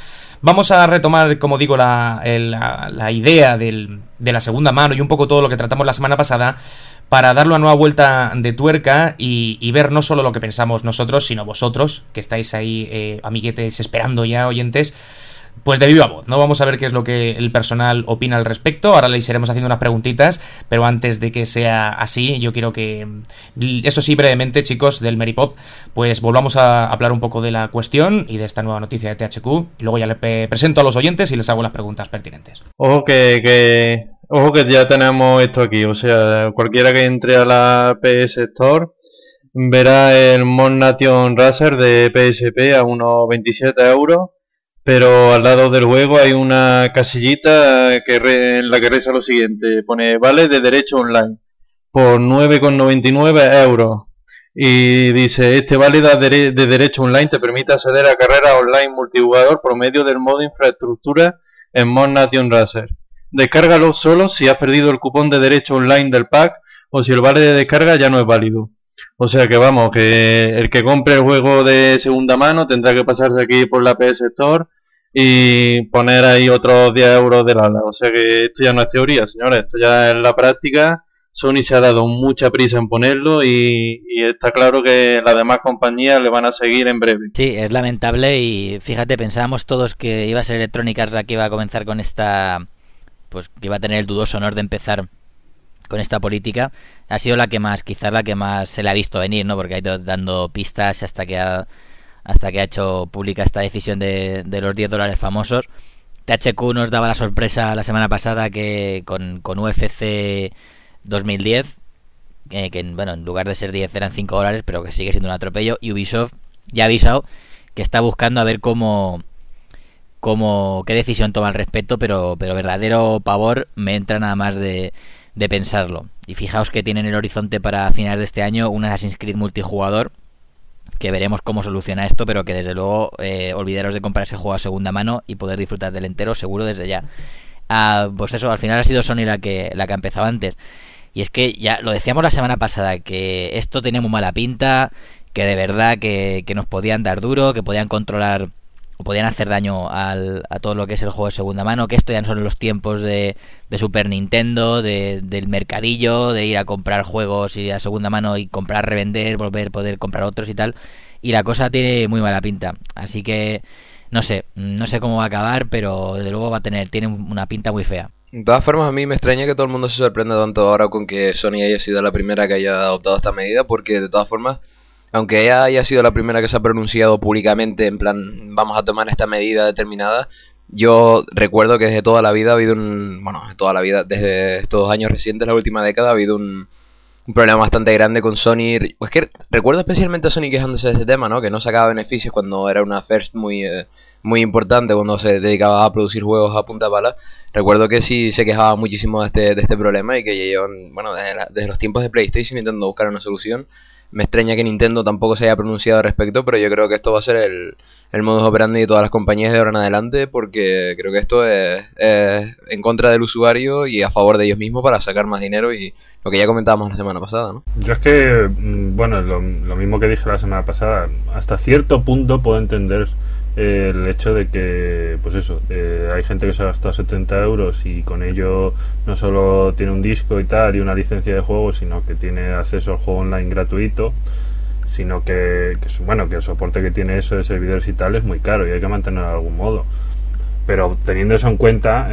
Vamos a retomar, como digo, la idea de la segunda mano y un poco todo lo que tratamos la semana pasada para darle una nueva vuelta de tuerca y ver no solo lo que pensamos nosotros, sino vosotros, que estáis ahí, amiguetes, esperando ya, oyentes, pues de viva voz, ¿no? Vamos a ver qué es lo que el personal opina al respecto. Ahora les iremos haciendo unas preguntitas, pero antes de que sea así, yo quiero que, eso sí, brevemente, chicos, del Meripod, pues volvamos a hablar un poco de la cuestión y de esta nueva noticia de THQ. Y luego ya le presento a los oyentes y les hago las preguntas pertinentes. Ojo que ya tenemos esto aquí. O sea, cualquiera que entre a la PS Store verá el Mod Nation Racer de PSP a unos 27 euros. Pero al lado del juego hay una casillita en la que reza lo siguiente. Pone vale de derecho online por 9,99 euros. Y dice, este vale de derecho online te permite acceder a carreras online multijugador por medio del modo infraestructura en Mod Nation Racer. Descárgalo solo si has perdido el cupón de derecho online del pack o si el vale de descarga ya no es válido. O sea que vamos, que el que compre el juego de segunda mano tendrá que pasarse aquí por la PS Store y poner ahí otros 10 euros del ala. O sea que esto ya no es teoría, señores, esto ya es la práctica. Sony se ha dado mucha prisa en ponerlo y está claro que las demás compañías le van a seguir en breve. Sí, es lamentable y fíjate, pensábamos todos que iba a ser Electronic Arts la que iba a comenzar con esta, pues que iba a tener el dudoso honor de empezar con esta política. Ha sido la que más, quizás la que más se le ha visto venir, ¿no? Porque ha ido dando pistas hasta que ha hecho pública esta decisión de los $10 famosos. THQ nos daba la sorpresa la semana pasada que con UFC 2010, que bueno, en lugar de ser 10 eran $5, pero que sigue siendo un atropello. Y Ubisoft ya ha avisado que está buscando a ver qué decisión toma al respecto, pero verdadero pavor me entra nada más de pensarlo. Y fijaos que tienen el horizonte para finales de este año un Assassin's Creed multijugador, que veremos cómo soluciona esto, pero que desde luego olvidaros de comprar ese juego a segunda mano y poder disfrutar del entero seguro desde ya. Pues eso, al final ha sido Sony la que ha empezado antes. Y es que ya lo decíamos la semana pasada, que esto tenía muy mala pinta, que de verdad que nos podían dar duro, que podían controlar o podían hacer daño a todo lo que es el juego de segunda mano, que esto ya no son los tiempos de Super Nintendo, del mercadillo, de ir a comprar juegos y a segunda mano y comprar, revender, poder comprar otros y tal. Y la cosa tiene muy mala pinta. Así que no sé cómo va a acabar, pero desde luego tiene una pinta muy fea. De todas formas, a mí me extraña que todo el mundo se sorprenda tanto ahora con que Sony haya sido la primera que haya adoptado esta medida, porque de todas formas, aunque ella haya sido la primera que se ha pronunciado públicamente en plan, vamos a tomar esta medida determinada, yo recuerdo que desde toda la vida ha habido desde estos años recientes, la última década, ha habido un problema bastante grande con Sony. Pues que recuerdo especialmente a Sony quejándose de este tema, ¿no? Que no sacaba beneficios cuando era una first muy importante, cuando se dedicaba a producir juegos a punta pala. Recuerdo que sí se quejaba muchísimo de este problema y que llevan, bueno, desde los tiempos de PlayStation intentando buscar una solución. Me extraña que Nintendo tampoco se haya pronunciado al respecto, pero yo creo que esto va a ser el modus operandi de todas las compañías de ahora en adelante, porque creo que esto es en contra del usuario y a favor de ellos mismos para sacar más dinero, y lo que ya comentábamos la semana pasada, ¿no? Yo es que, bueno, lo mismo que dije la semana pasada, hasta cierto punto puedo entender el hecho de que, pues eso, hay gente que se ha gastado 70 euros y con ello no solo tiene un disco y tal y una licencia de juego, sino que tiene acceso al juego online gratuito, sino que el soporte que tiene eso de servidores y tal es muy caro y hay que mantenerlo de algún modo. Pero teniendo eso en cuenta,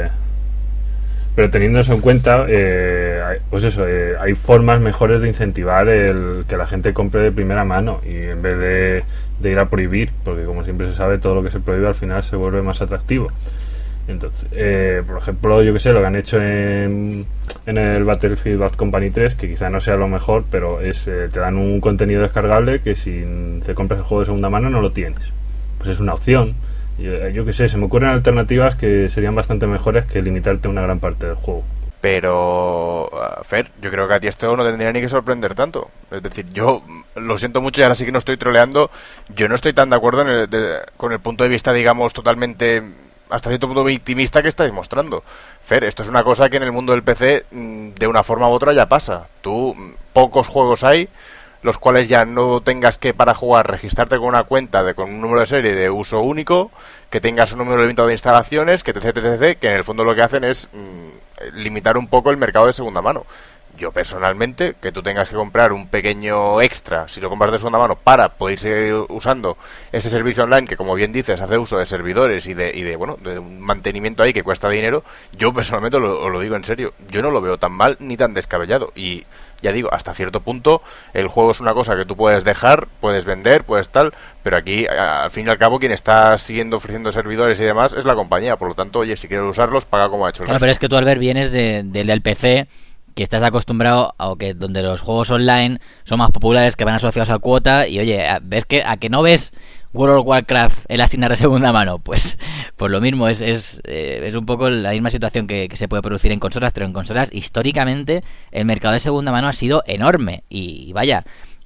hay formas mejores de incentivar el que la gente compre de primera mano, y en vez de ir a prohibir, porque como siempre se sabe, todo lo que se prohíbe al final se vuelve más atractivo. Entonces, por ejemplo, yo que sé, lo que han hecho en el Battlefield Bad Company 3, que quizá no sea lo mejor, pero te dan un contenido descargable que si te compras el juego de segunda mano no lo tienes. Pues es una opción. Yo que sé, se me ocurren alternativas que serían bastante mejores que limitarte a una gran parte del juego. Pero, Fer, yo creo que a ti esto no tendría ni que sorprender tanto. Es decir, yo lo siento mucho y ahora sí que no estoy troleando. Yo no estoy tan de acuerdo con el punto de vista, digamos, totalmente, hasta cierto punto victimista que estáis mostrando. Fer, esto es una cosa que en el mundo del PC de una forma u otra ya pasa. Pocos juegos hay, los cuales ya no tengas que para jugar registrarte con una cuenta con un número de serie de uso único, que tengas un número limitado de instalaciones, que etc, que en el fondo lo que hacen es limitar un poco el mercado de segunda mano. Yo personalmente, que tú tengas que comprar un pequeño extra, si lo compras de segunda mano, para poder seguir usando este servicio online, que como bien dices, hace uso de servidores y de un mantenimiento ahí que cuesta dinero, yo personalmente os lo digo en serio, yo no lo veo tan mal ni tan descabellado. Y ya digo, hasta cierto punto, el juego es una cosa que tú puedes dejar, puedes vender, puedes tal, pero aquí, al fin y al cabo, quien está siguiendo ofreciendo servidores y demás es la compañía. Por lo tanto, oye, si quieres usarlos, paga como ha hecho el Claro, resto. pero es que tú, Albert, vienes del PC, que estás acostumbrado a que donde los juegos online son más populares, que van asociados a cuota, y oye, ves que a que no ves World of Warcraft en las tiendas de segunda mano, pues lo mismo, es un poco la misma situación que se puede producir en consolas, pero en consolas históricamente el mercado de segunda mano ha sido enorme, y vaya,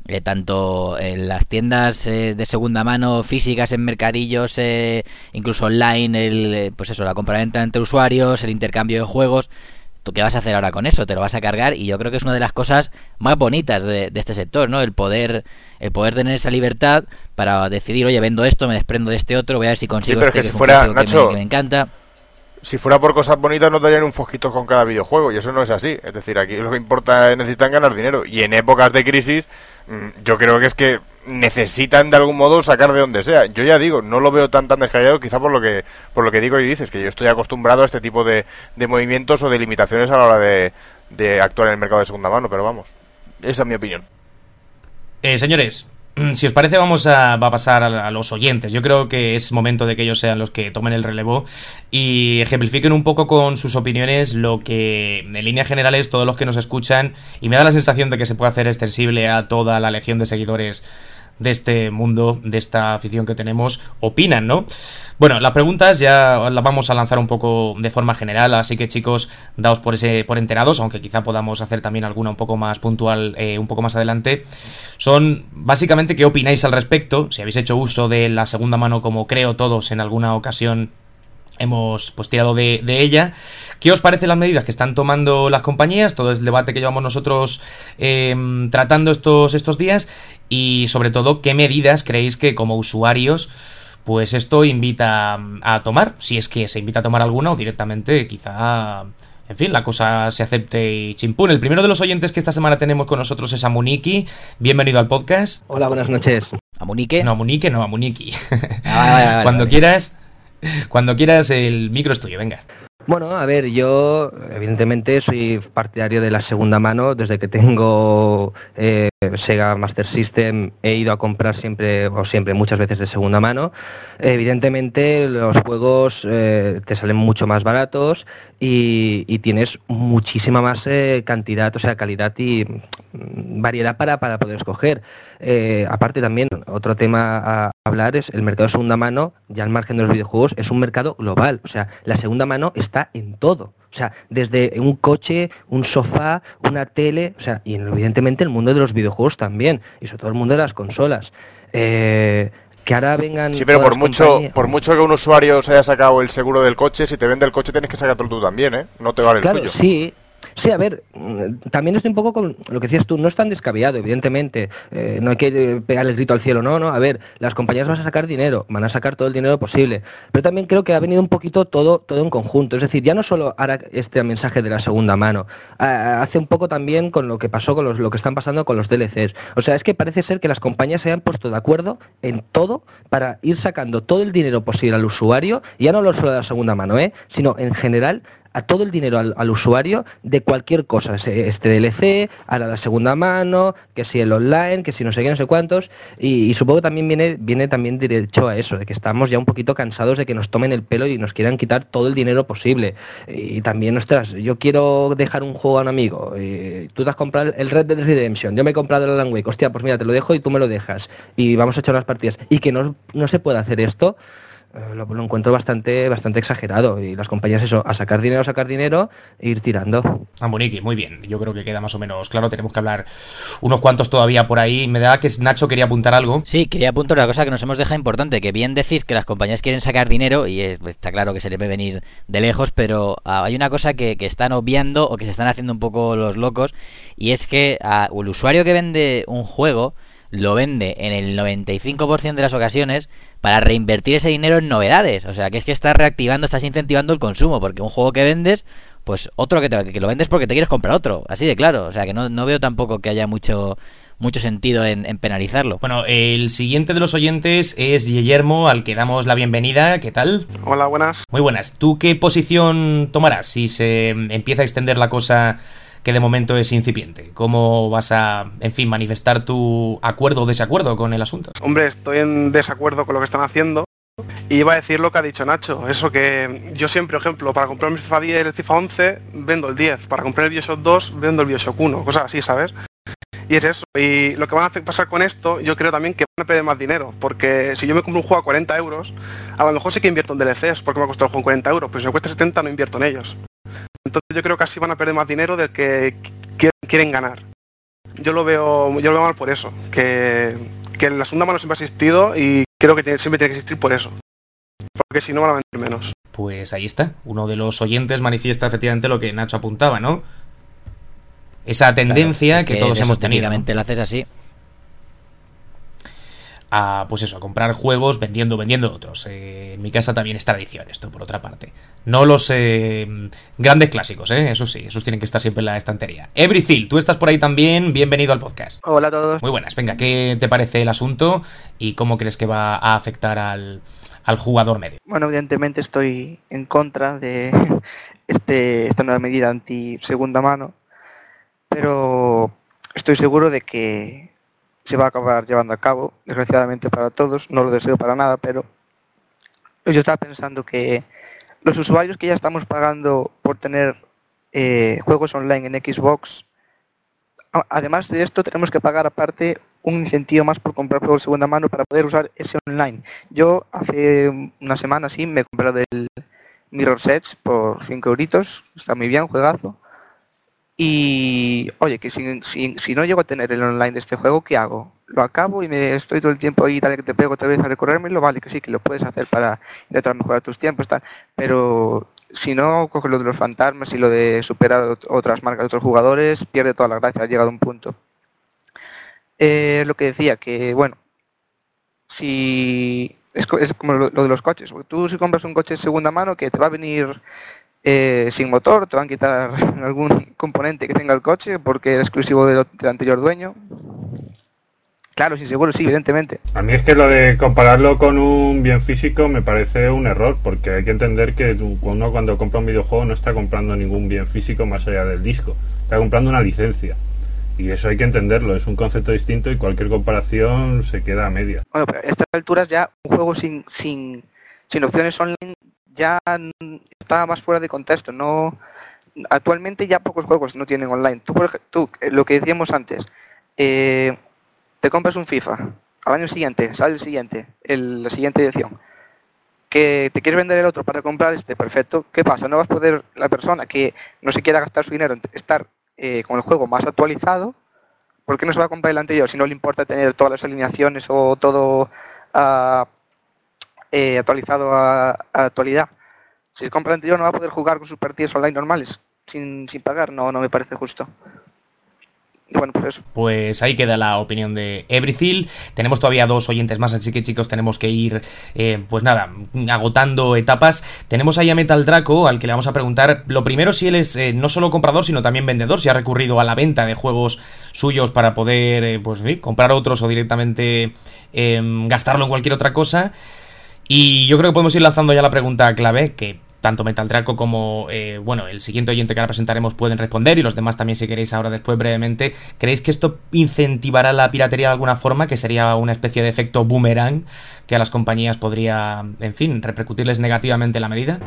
tanto en las tiendas de segunda mano físicas, en mercadillos, incluso online, pues eso, la compraventa entre usuarios, el intercambio de juegos. ¿Tú qué vas a hacer ahora con eso? Te lo vas a cargar, y yo creo que es una de las cosas más bonitas de este sector, ¿no? El poder tener esa libertad para decidir, oye, vendo esto, me desprendo de este otro, voy a ver si consigo pero es que que si fuera, que Nacho, me encanta. Si fuera por cosas bonitas no darían un fosquito con cada videojuego, y eso no es así. Es decir, aquí lo que importa es necesitan ganar dinero, y en épocas de crisis yo creo que es que necesitan de algún modo sacar de donde sea. Yo ya digo, no lo veo tan descabellado, quizá por lo que digo y dices, que yo estoy acostumbrado a este tipo de movimientos o de limitaciones a la hora de actuar en el mercado de segunda mano, pero vamos, esa es mi opinión. Señores, si os parece va a pasar a los oyentes. Yo creo que es momento de que ellos sean los que tomen el relevo y ejemplifiquen un poco con sus opiniones lo que en líneas generales todos los que nos escuchan, y me da la sensación de que se puede hacer extensible a toda la legión de seguidores de este mundo, de esta afición que tenemos, opinan, ¿no? Bueno, las preguntas ya las vamos a lanzar un poco de forma general, así que chicos, daos por enterados, aunque quizá podamos hacer también alguna un poco más puntual un poco más adelante. Son básicamente qué opináis al respecto, si habéis hecho uso de la segunda mano, como creo todos en alguna ocasión hemos pues tirado de ella. ¿Qué os parecen las medidas que están tomando las compañías? Todo el debate que llevamos nosotros tratando estos días, y sobre todo qué medidas creéis que como usuarios pues esto invita a tomar, si es que se invita a tomar alguna, o directamente quizá, en fin, la cosa se acepte y chimpún. El primero de los oyentes que esta semana tenemos con nosotros es Amuniki. Bienvenido al podcast. Hola, buenas noches. ¿Amunike? No, Amuniki. Cuando quieras, el micro es tuyo, venga. Bueno, a ver, yo evidentemente soy partidario de la segunda mano. Desde que tengo Sega Master System he ido a comprar siempre muchas veces de segunda mano. Evidentemente los juegos te salen mucho más baratos y tienes muchísima más cantidad, o sea, calidad y variedad para poder escoger. Aparte también, otro tema a hablar es el mercado de segunda mano, ya al margen de los videojuegos, es un mercado global. O sea, la segunda mano está en todo. O sea, desde un coche, un sofá, una tele, o sea, y evidentemente el mundo de los videojuegos también, y sobre todo el mundo de las consolas. Que ahora vengan... Sí, pero por mucho que un usuario se haya sacado el seguro del coche, si te vende el coche tienes que sacártelo tú también, ¿eh? No te vale el suyo. Sí, a ver, también estoy un poco con lo que decías tú, no es tan descabellado, evidentemente, no hay que pegar el grito al cielo, no, a ver, las compañías van a sacar dinero, van a sacar todo el dinero posible, pero también creo que ha venido un poquito todo en conjunto, es decir, ya no solo ahora este mensaje de la segunda mano, hace un poco también con lo que pasó con lo que están pasando con los DLCs, o sea, es que parece ser que las compañías se han puesto de acuerdo en todo para ir sacando todo el dinero posible al usuario, ya no solo de la segunda mano, sino en general a todo el dinero al usuario de cualquier cosa, este DLC, ahora la segunda mano, que si el online, que si no sé qué, no sé cuántos, y supongo que también viene también derecho a eso, de que estamos ya un poquito cansados de que nos tomen el pelo y nos quieran quitar todo el dinero posible. Y también, ostras, yo quiero dejar un juego a un amigo, tú te has comprado el Red Dead Redemption, yo me he comprado el Alan Wake, hostia, pues mira, te lo dejo y tú me lo dejas, y vamos a echar unas partidas, y que no se puede hacer esto. lo encuentro bastante exagerado. Y las compañías eso, a sacar dinero e ir tirando. Amboniqui, muy bien. Yo creo que queda más o menos claro. Tenemos que hablar unos cuantos todavía por ahí. Me da que Nacho quería apuntar algo. Sí, quería apuntar una cosa que nos hemos dejado importante, que bien decís que las compañías quieren sacar dinero y está claro que se les ve venir de lejos, pero hay una cosa que están obviando o que se están haciendo un poco los locos, y es que el usuario que vende un juego lo vende en el 95% de las ocasiones para reinvertir ese dinero en novedades. O sea, que es que estás reactivando, estás incentivando el consumo, porque un juego que vendes, pues otro que lo vendes porque te quieres comprar otro, así de claro. O sea, que no veo tampoco que haya mucho sentido en penalizarlo. Bueno, el siguiente de los oyentes es Guillermo, al que damos la bienvenida. ¿Qué tal? Hola, buenas. Muy buenas. ¿Tú qué posición tomarás si se empieza a extender la cosa que de momento es incipiente? ¿Cómo vas a, en fin, manifestar tu acuerdo o desacuerdo con el asunto? Hombre, estoy en desacuerdo con lo que están haciendo. Y iba a decir lo que ha dicho Nacho, eso que yo siempre, por ejemplo, para comprar mi FIFA 10 y el FIFA 11, vendo el 10. Para comprar el BioShock 2, vendo el BioShock 1, cosas así, ¿sabes? Y es eso. Y lo que van a hacer pasar con esto, yo creo también que van a perder más dinero. Porque si yo me compro un juego a 40 euros, a lo mejor sí que invierto en DLCs, porque me ha costado el juego 40 euros, pero si me cuesta 70 no invierto en ellos. Entonces yo creo que así van a perder más dinero del que quieren ganar. Yo lo veo mal por eso, que la segunda mano siempre ha existido y creo que siempre tiene que existir por eso. Porque si no van a vender menos. Pues ahí está. Uno de los oyentes manifiesta efectivamente lo que Nacho apuntaba, ¿no? Esa tendencia, claro, que todos hemos tenido. Típicamente lo haces así. Pues eso, a comprar juegos vendiendo otros. En mi casa también es tradición esto, por otra parte. No los grandes clásicos, eso sí, esos tienen que estar siempre en la estantería. Everythil, tú estás por ahí también, bienvenido al podcast. Hola a todos. Muy buenas, venga, ¿qué te parece el asunto y cómo crees que va a afectar al jugador medio? Bueno, evidentemente estoy en contra de esta nueva medida anti-segunda mano, pero estoy seguro de que se va a acabar llevando a cabo, desgraciadamente para todos, no lo deseo para nada, pero yo estaba pensando que los usuarios que ya estamos pagando por tener juegos online en Xbox, además de esto tenemos que pagar aparte un incentivo más por comprar juegos de segunda mano para poder usar ese online. Yo hace una semana sí me compré del Mirror's Edge por 5 euritos, está muy bien, juegazo. Y, oye, que si no llego a tener el online de este juego, ¿qué hago? ¿Lo acabo y me estoy todo el tiempo ahí, dale que te pego otra vez a recorrérmelo? Vale, que sí, que lo puedes hacer para intentar mejorar tus tiempos, tal. Pero si no, coge lo de los fantasmas y lo de superar otras marcas de otros jugadores, pierde toda la gracia, ha llegado a un punto. Lo que decía, que, bueno, si es como lo de los coches. Tú si compras un coche de segunda mano que te va a venir sin motor, te van a quitar algún componente que tenga el coche porque es exclusivo del anterior dueño. Claro, sin seguro, sí, evidentemente. A mí es que lo de compararlo con un bien físico me parece un error, porque hay que entender que uno cuando compra un videojuego no está comprando ningún bien físico más allá del disco, está comprando una licencia. Y eso hay que entenderlo, es un concepto distinto y cualquier comparación se queda a media. Bueno, pero a estas alturas ya un juego sin opciones online ya está más fuera de contexto. No, actualmente ya pocos juegos no tienen online. Tú lo que decíamos antes, te compras un FIFA, al año siguiente sale el siguiente, la siguiente edición, que te quieres vender el otro para comprar perfecto. ¿Qué pasa? No vas a poder, la persona que no se quiera gastar su dinero en estar con el juego más actualizado, ¿por qué no se va a comprar el anterior si no le importa tener todas las alineaciones o todo actualizado a actualidad? Si se compra el anterior no va a poder jugar con sus partidas online normales sin pagar, no me parece justo. Bueno, pues eso. Pues ahí queda la opinión de Everythil. Tenemos todavía 2 oyentes más, así que chicos tenemos que ir, pues nada, agotando etapas. Tenemos ahí a Metal Draco, al que le vamos a preguntar, lo primero, si él es no solo comprador, sino también vendedor, si ha recurrido a la venta de juegos suyos para poder, pues comprar otros o directamente gastarlo en cualquier otra cosa. Y yo creo que podemos ir lanzando ya la pregunta clave, que tanto Metal Draco como el siguiente oyente que ahora presentaremos pueden responder, y los demás también si queréis ahora después brevemente. ¿Creéis que esto incentivará la piratería de alguna forma, que sería una especie de efecto boomerang que a las compañías podría, en fin, repercutirles negativamente la medida?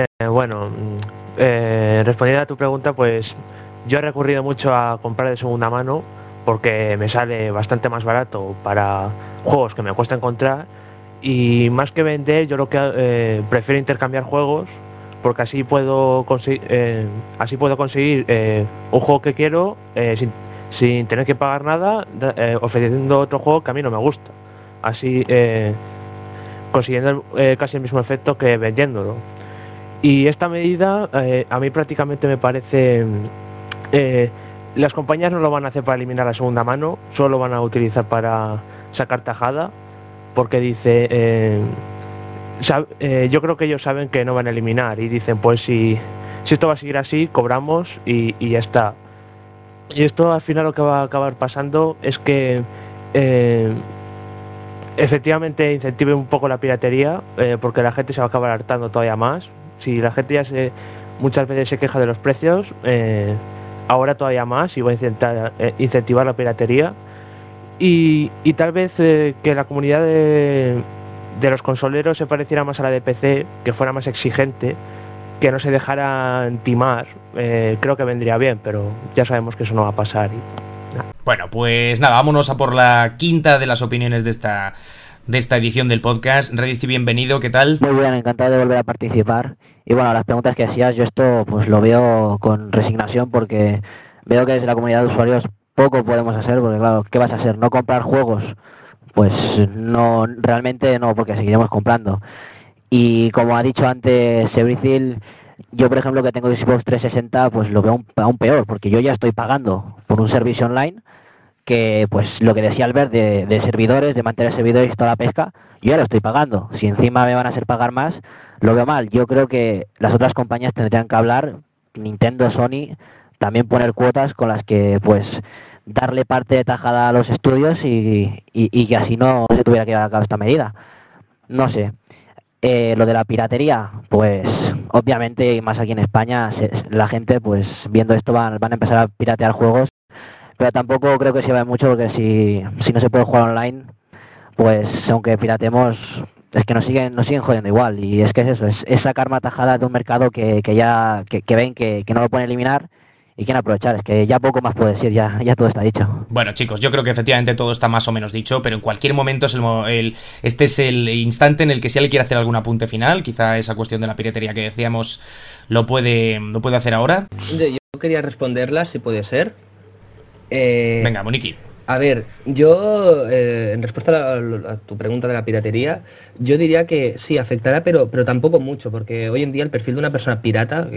Respondiendo a tu pregunta, pues yo he recurrido mucho a comprar de segunda mano porque me sale bastante más barato para juegos que me cuesta encontrar. y más que vender yo lo que prefiero intercambiar juegos, porque así puedo conseguir un juego que quiero sin tener que pagar nada, ofreciendo otro juego que a mí no me gusta, así consiguiendo casi el mismo efecto que vendiéndolo. Y esta medida a mí prácticamente me parece, las compañías no lo van a hacer para eliminar la segunda mano, solo lo van a utilizar para sacar tajada, porque dice, yo creo que ellos saben que no van a eliminar y dicen, pues si esto va a seguir así, cobramos y ya está. Y esto al final lo que va a acabar pasando es que efectivamente incentive un poco la piratería, porque la gente se va a acabar hartando todavía más. Si la gente ya muchas veces se queja de los precios, ahora todavía más, y va a intentar incentivar la piratería. Y tal vez que la comunidad de los consoleros se pareciera más a la de PC, que fuera más exigente, que no se dejara timar, creo que vendría bien, pero ya sabemos que eso no va a pasar. Bueno, pues nada, vámonos a por la quinta de las opiniones de esta edición del podcast. Redici, bienvenido, ¿qué tal? Muy bien, encantado de volver a participar. Y bueno, las preguntas que hacías, yo esto pues lo veo con resignación, porque veo que desde la comunidad de usuarios poco podemos hacer, porque claro, ¿qué vas a hacer? ¿No comprar juegos? Pues no, realmente no, porque seguiremos comprando. Y como ha dicho antes Sebricil, yo por ejemplo que tengo Xbox 360, pues lo veo aún peor, porque yo ya estoy pagando por un servicio online que, pues lo que decía Albert de servidores, de mantener servidores y toda la pesca, yo ya lo estoy pagando. Si encima me van a hacer pagar más, lo veo mal. Yo creo que las otras compañías tendrían que hablar, Nintendo, Sony, también poner cuotas con las que pues darle parte de tajada a los estudios y que así no se tuviera que llevar a cabo esta medida. No sé. Lo de la piratería, pues obviamente, y más aquí en España, la gente pues viendo esto van a empezar a piratear juegos, pero tampoco creo que sirva de mucho, porque si no se puede jugar online, pues aunque piratemos, es que nos siguen jodiendo igual. Y es que es eso, es sacar más tajada de un mercado que ven que no lo pueden eliminar y quieren aprovechar. Es que ya poco más puedo decir, ya todo está dicho. Bueno, chicos, yo creo que efectivamente todo está más o menos dicho, pero en cualquier momento este es el instante en el que si alguien quiere hacer algún apunte final, quizá esa cuestión de la piratería que decíamos lo puede hacer ahora. Yo quería responderla, si puede ser. Venga, Moniqui. A ver, yo, en respuesta a tu pregunta de la piratería, yo diría que sí, afectará, pero tampoco mucho, porque hoy en día el perfil de una persona pirata,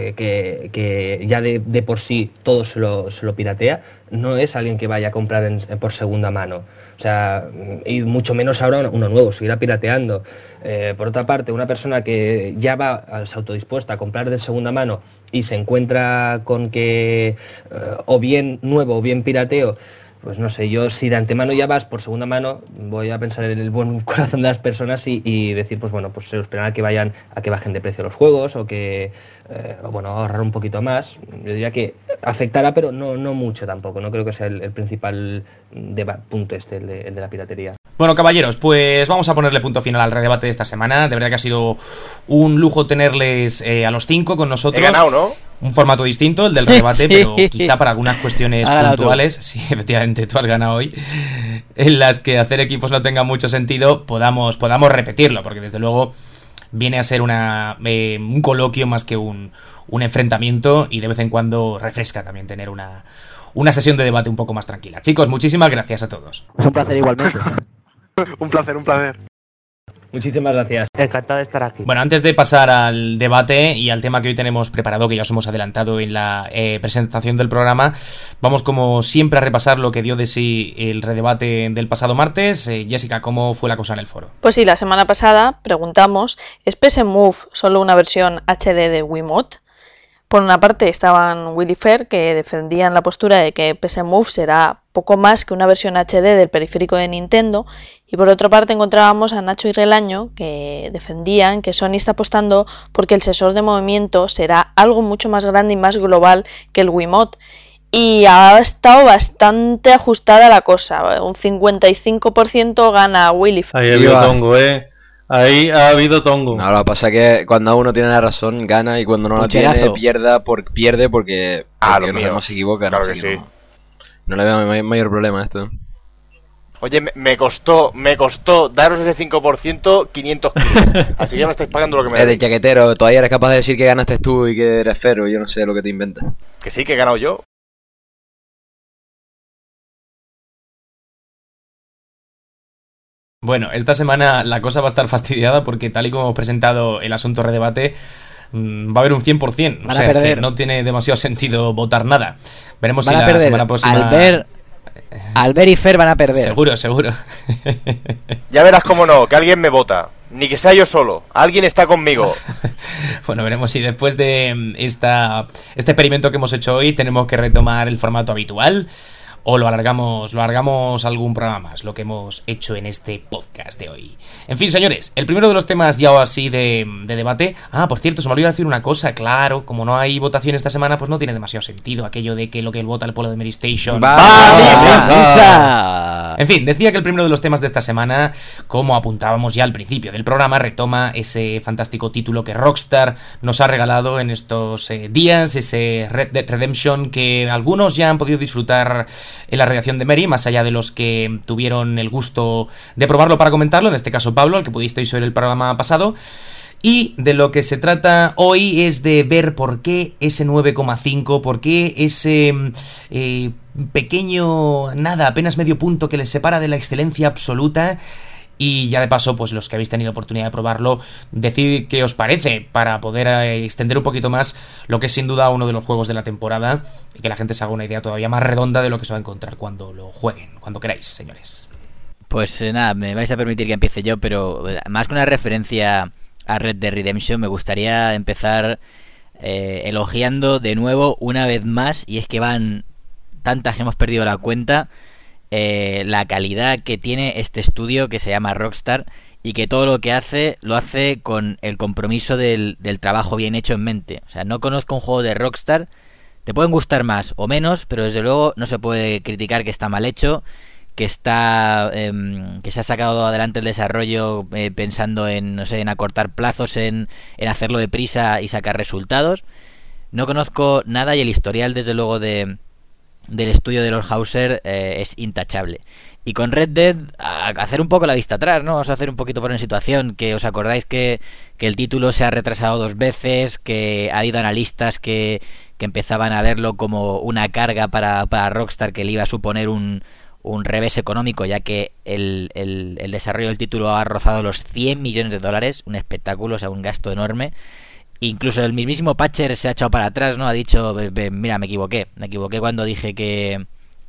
que ya de por sí todo se lo piratea, no es alguien que vaya a comprar por segunda mano. O sea, y mucho menos ahora uno nuevo, seguirá pirateando. Por otra parte, una persona que ya va autodispuesta a comprar de segunda mano y se encuentra con que o bien nuevo o bien pirateo, pues no sé, yo si de antemano ya vas por segunda mano, voy a pensar en el buen corazón de las personas y decir, pues bueno, pues se esperará que bajen de precio los juegos, o que, ahorrar un poquito más. Yo diría que afectará, pero no mucho tampoco. No creo que sea el principal punto el de la piratería. Bueno, caballeros, pues vamos a ponerle punto final al redebate de esta semana. De verdad que ha sido un lujo tenerles a los 5 con nosotros. He ganado, ¿no? Un formato distinto, el del redebate, sí. Pero quizá para algunas cuestiones puntuales, sí, efectivamente, tú has ganado hoy, en las que hacer equipos no tenga mucho sentido, podamos repetirlo, porque desde luego viene a ser un coloquio más que un enfrentamiento, y de vez en cuando refresca también tener una sesión de debate un poco más tranquila. Chicos, muchísimas gracias a todos. Es un placer igualmente. Un placer. Muchísimas gracias, encantado de estar aquí. Bueno, antes de pasar al debate y al tema que hoy tenemos preparado, que ya os hemos adelantado en la presentación del programa, vamos como siempre a repasar lo que dio de sí el redebate del pasado martes. Jessica, ¿cómo fue la cosa en el foro? Pues sí, la semana pasada preguntamos, ¿es PS Move solo una versión HD de Wiimote? Por una parte estaban Willy Fair, que defendían la postura de que PS Move será poco más que una versión HD del periférico de Nintendo, y por otra parte encontrábamos a Nacho y Relaño, que defendían que Sony está apostando porque el sensor de movimiento será algo mucho más grande y más global que el Wiimote. Y ha estado bastante ajustada la cosa, un 55% gana Willy Fair. Ahí ha habido tongo, Ahí ha habido tongo. No, lo que pasa es que cuando uno tiene la razón gana, y cuando no la tiene pierde porque los demás se equivocan. Claro que sí. No le veo mayor problema a esto. Oye, me costó daros ese 5%, 500 kilos. Así que ya me estáis pagando lo que me De debéis. chaquetero, todavía eres capaz de decir que ganaste tú y que eres cero, yo no sé lo que te inventas. Que sí, que he ganado yo. Bueno, esta semana la cosa va a estar fastidiada porque tal y como hemos presentado el asunto redebate, va a haber un 100%. Van a perder. que no tiene demasiado sentido votar nada. Veremos Van si a la perder. semana próxima... Albert y Fer van a perder. Seguro. Ya verás cómo no, que alguien me vota. Ni que sea yo solo. Alguien está conmigo. Bueno, veremos si después de este experimento que hemos hecho hoy tenemos que retomar el formato habitual o lo alargamos algún programa más, lo que hemos hecho en este podcast de hoy. En fin, señores, el primero de los temas ya así de debate. Por cierto, se me olvidó decir una cosa, claro, como no hay votación esta semana, pues no tiene demasiado sentido aquello de que lo que vota el pueblo de Mary Station. En fin, decía que el primero de los temas de esta semana, como apuntábamos ya al principio del programa, retoma ese fantástico título que Rockstar nos ha regalado en estos días, ese Red Dead Redemption que algunos ya han podido disfrutar en la redacción de Mary, más allá de los que tuvieron el gusto de probarlo para comentarlo, en este caso Pablo, al que pudisteis oír el programa pasado. Y de lo que se trata hoy es de ver por qué ese 9,5, por qué ese pequeño, apenas medio punto que les separa de la excelencia absoluta. Y ya de paso, pues los que habéis tenido oportunidad de probarlo, decid qué os parece para poder extender un poquito más lo que es sin duda uno de los juegos de la temporada y que la gente se haga una idea todavía más redonda de lo que se va a encontrar cuando lo jueguen, cuando queráis, señores. Pues nada, me vais a permitir que empiece yo, pero más que una referencia a Red Dead Redemption, me gustaría empezar elogiando de nuevo una vez más, y es que van tantas que hemos perdido la cuenta, la calidad que tiene este estudio que se llama Rockstar, y que todo lo que hace, lo hace con el compromiso del trabajo bien hecho en mente. O sea, no conozco un juego de Rockstar, te pueden gustar más o menos, pero desde luego no se puede criticar que está mal hecho, que está que se ha sacado adelante el desarrollo pensando en, no sé, en acortar plazos, en hacerlo deprisa y sacar resultados. No conozco nada, y el historial desde luego del estudio de Lord Hauser es intachable. Y con Red Dead, a hacer un poco la vista atrás, ¿no? Vamos a hacer un poquito por en situación, que os acordáis que el título se ha retrasado 2 veces, que ha habido analistas que empezaban a verlo como una carga para Rockstar, que le iba a suponer un revés económico, ya que el desarrollo del título ha rozado los $100 millones, un espectáculo, o sea, un gasto enorme. Incluso el mismísimo Patcher se ha echado para atrás, ¿no? Ha dicho, mira, me equivoqué cuando dije que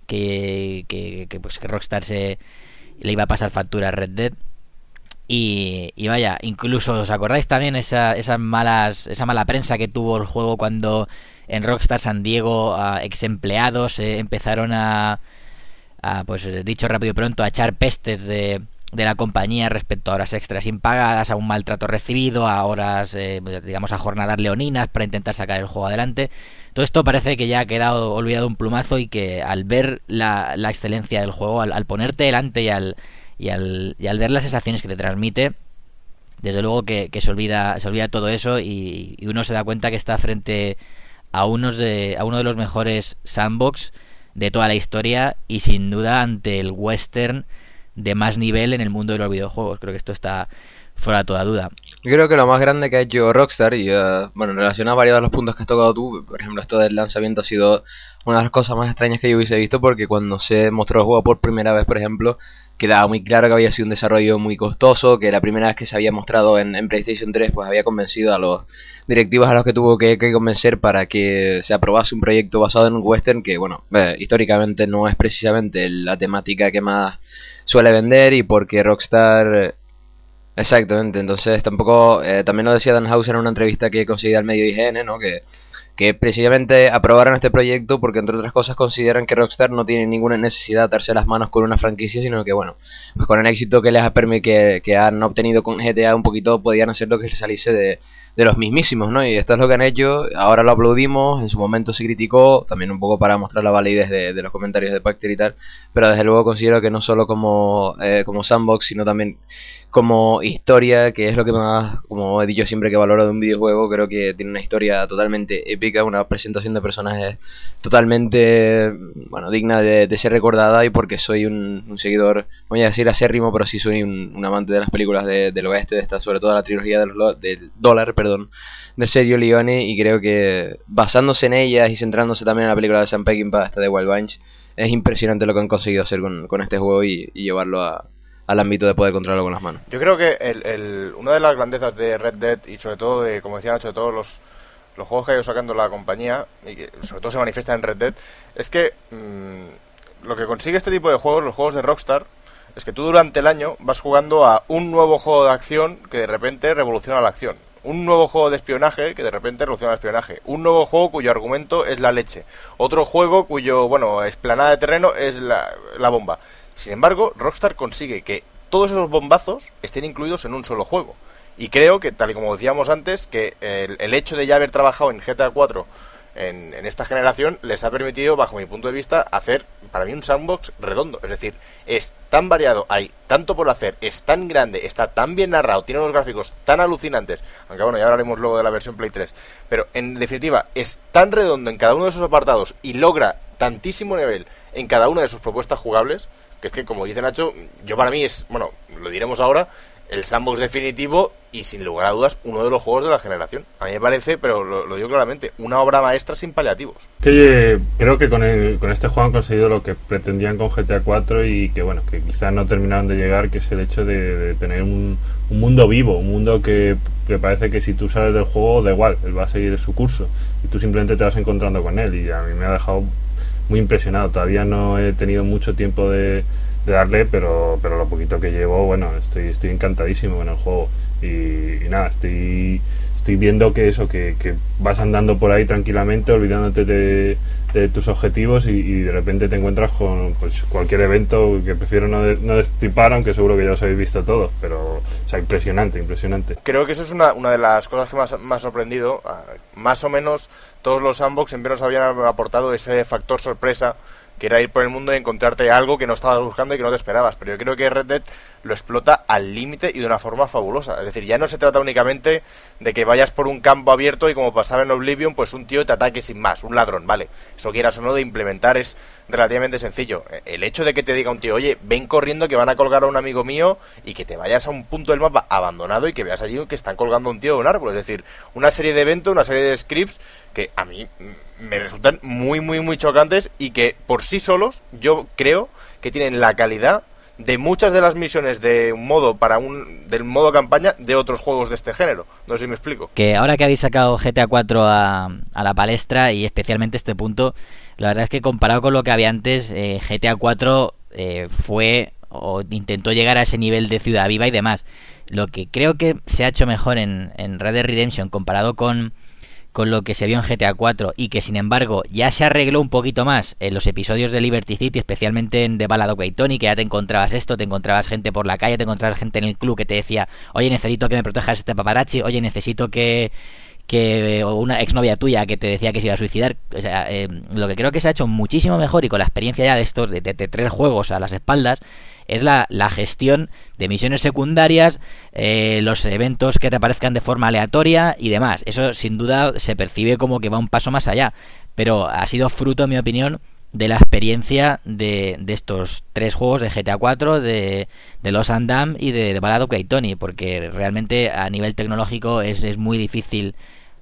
Rockstar le iba a pasar factura a Red Dead. Y vaya, incluso os acordáis también esa mala prensa que tuvo el juego cuando en Rockstar San Diego ex empleados empezaron pues dicho rápido y pronto, a echar pestes de la compañía respecto a horas extras impagadas, a un maltrato recibido, a horas, digamos, a jornadas leoninas para intentar sacar el juego adelante. Todo esto parece que ya ha quedado olvidado un plumazo, y que al ver la excelencia del juego, al ponerte delante y al ver las sensaciones que te transmite, desde luego que se olvida todo eso, y uno se da cuenta que está frente a uno de los mejores sandbox de toda la historia, y sin duda ante el western de más nivel en el mundo de los videojuegos. Creo que esto está fuera de toda duda. Yo creo que lo más grande que ha hecho Rockstar, y bueno, en relación a varios de los puntos que has tocado tú, por ejemplo, esto del lanzamiento ha sido una de las cosas más extrañas que yo hubiese visto, porque cuando se mostró el juego por primera vez, por ejemplo, quedaba muy claro que había sido un desarrollo muy costoso, que la primera vez que se había mostrado en PlayStation 3 pues había convencido a los directivos a los que tuvo que convencer para que se aprobase un proyecto basado en un western que, bueno, históricamente no es precisamente la temática que más suele vender, y porque Rockstar... Exactamente, entonces tampoco... también lo decía Dan Hauser en una entrevista que concedía al medio IGN, ¿no? Que precisamente aprobaron este proyecto porque, entre otras cosas, consideran que Rockstar no tiene ninguna necesidad de atarse las manos con una franquicia, sino que, bueno, pues con el éxito que les ha permitido, que han obtenido con GTA, un poquito podían hacer lo que les saliese de los mismísimos, ¿no? Y esto es lo que han hecho. Ahora lo aplaudimos, en su momento se criticó, también un poco para mostrar la validez de los comentarios de Pacter y tal, pero desde luego considero que no solo como sandbox, sino también como historia, que es lo que más, como he dicho siempre, que valoro de un videojuego. Creo que tiene una historia totalmente épica, una presentación de personajes totalmente, bueno, digna de ser recordada, y porque soy un seguidor, no voy a decir acérrimo, pero sí soy un amante de las películas del oeste, de esta, sobre todo la trilogía del dólar, de Sergio Leone, y creo que basándose en ellas y centrándose también en la película de Sam Peckinpah, esta de Wild Bunch, es impresionante lo que han conseguido hacer con este juego y llevarlo al ámbito de poder controlarlo con las manos. Yo creo que una de las grandezas de Red Dead, y sobre todo de, como decía Nacho, de todos los juegos que ha ido sacando la compañía, y que sobre todo se manifiesta en Red Dead, es que lo que consigue este tipo de juegos, los juegos de Rockstar, es que tú durante el año vas jugando a un nuevo juego de acción que de repente revoluciona la acción, un nuevo juego de espionaje que de repente revoluciona el espionaje, un nuevo juego cuyo argumento es la leche, otro juego cuyo, bueno, explanada de terreno es la bomba. Sin embargo, Rockstar consigue que todos esos bombazos estén incluidos en un solo juego. Y creo que, tal y como decíamos antes, que el hecho de ya haber trabajado en GTA 4 en esta generación les ha permitido, bajo mi punto de vista, hacer para mí un sandbox redondo. Es decir, es tan variado, hay tanto por hacer, es tan grande, está tan bien narrado, tiene unos gráficos tan alucinantes, aunque bueno, ya hablaremos luego de la versión Play 3, pero en definitiva es tan redondo en cada uno de esos apartados y logra tantísimo nivel en cada una de sus propuestas jugables, que es que, como dice Nacho, yo para mí es, bueno, lo diremos ahora, el sandbox definitivo y sin lugar a dudas uno de los juegos de la generación. A mí me parece, pero lo digo claramente, una obra maestra sin paliativos. Creo que con este juego han conseguido lo que pretendían con GTA 4 y que bueno, que quizás no terminaron de llegar, que es el hecho de tener un mundo vivo, un mundo que parece que si tú sales del juego da igual, él va a seguir su curso y tú simplemente te vas encontrando con él, y a mí me ha dejado muy impresionado. Todavía no he tenido mucho tiempo de darle, pero lo poquito que llevo, bueno, estoy encantadísimo con el juego y nada, estoy viendo que eso, que vas andando por ahí tranquilamente, olvidándote de tus objetivos y de repente te encuentras con pues cualquier evento que prefiero no destripar, aunque seguro que ya os habéis visto todos, pero o sea, impresionante. Creo que eso es una de las cosas que me ha sorprendido. Más o menos todos los sandbox siempre nos habían aportado ese factor sorpresa, que era ir por el mundo y encontrarte algo que no estabas buscando y que no te esperabas. Pero yo creo que Red Dead lo explota al límite y de una forma fabulosa. Es decir, ya no se trata únicamente de que vayas por un campo abierto y, como pasaba en Oblivion, pues un tío te ataque sin más, un ladrón, vale. Eso, quieras o no, de implementar es relativamente sencillo. El hecho de que te diga un tío, oye, ven corriendo que van a colgar a un amigo mío, y que te vayas a un punto del mapa abandonado y que veas allí que están colgando a un tío de un árbol. Es decir, una serie de eventos, una serie de scripts que a mí me resultan muy, muy, muy chocantes, y que por sí solos yo creo que tienen la calidad de muchas de las misiones del modo campaña de otros juegos de este género. No sé si me explico. Que ahora que habéis sacado GTA 4 a la palestra, y especialmente este punto, la verdad es que comparado con lo que había antes, GTA 4 fue o intentó llegar a ese nivel de ciudad viva y demás. Lo que creo que se ha hecho mejor en Red Dead Redemption comparado con lo que se vio en GTA 4, y que sin embargo ya se arregló un poquito más en los episodios de Liberty City, especialmente en The Ballad of Gay Tony, que ya te encontrabas te encontrabas gente por la calle, te encontrabas gente en el club que te decía, oye, necesito que me protejas este paparazzi, oye, necesito que una exnovia tuya que te decía que se iba a suicidar. O sea, lo que creo que se ha hecho muchísimo mejor, y con la experiencia ya de estos de 3 juegos a las espaldas, es la gestión de misiones secundarias, los eventos que te aparezcan de forma aleatoria y demás. Eso sin duda se percibe como que va un paso más allá, pero ha sido fruto, en mi opinión, de la experiencia de estos 3 juegos, de GTA 4, de Lost and Damned y de The Ballad of Gay Tony, porque realmente a nivel tecnológico es muy difícil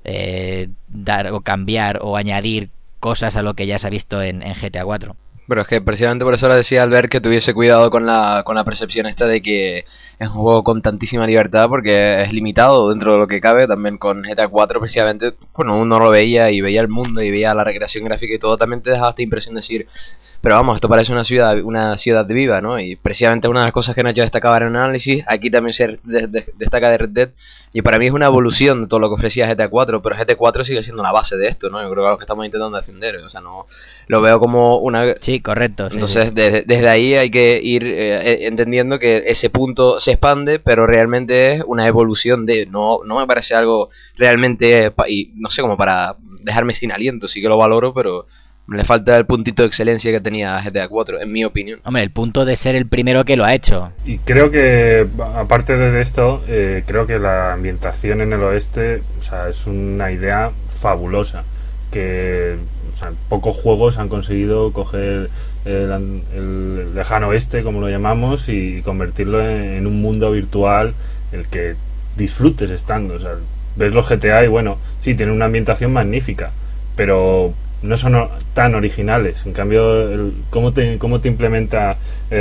dar o cambiar o añadir cosas a lo que ya se ha visto en GTA 4. Pero es que precisamente por eso le decía a Albert que tuviese cuidado con la percepción esta de que es un juego con tantísima libertad, porque es limitado dentro de lo que cabe. También con GTA 4 precisamente, bueno, uno lo veía y veía el mundo y veía la recreación gráfica y todo, también te dejaba esta impresión de decir, pero vamos, esto parece una ciudad viva, ¿no? Y precisamente una de las cosas que Nacho destacaba en el análisis, aquí también se destaca de Red Dead, y para mí es una evolución de todo lo que ofrecía GTA 4, pero GTA 4 sigue siendo la base de esto, ¿no? Yo creo que es lo que estamos intentando defender, o sea, no lo veo como una... Sí, correcto. Entonces, sí. Desde ahí hay que ir entendiendo que ese punto se expande, pero realmente es una evolución no me parece algo realmente, y no sé, como para dejarme sin aliento. Sí que lo valoro, pero le falta el puntito de excelencia que tenía GTA 4, en mi opinión. Hombre, el punto de ser el primero que lo ha hecho. Y creo que, aparte de esto, creo que la ambientación en el oeste, o sea, es una idea fabulosa. que o sea, pocos juegos han conseguido coger el lejano oeste, como lo llamamos, y convertirlo en un mundo virtual el que disfrutes estando. O sea, ves los GTA y bueno, sí, tienen una ambientación magnífica, pero no son tan originales. En cambio, cómo te implementa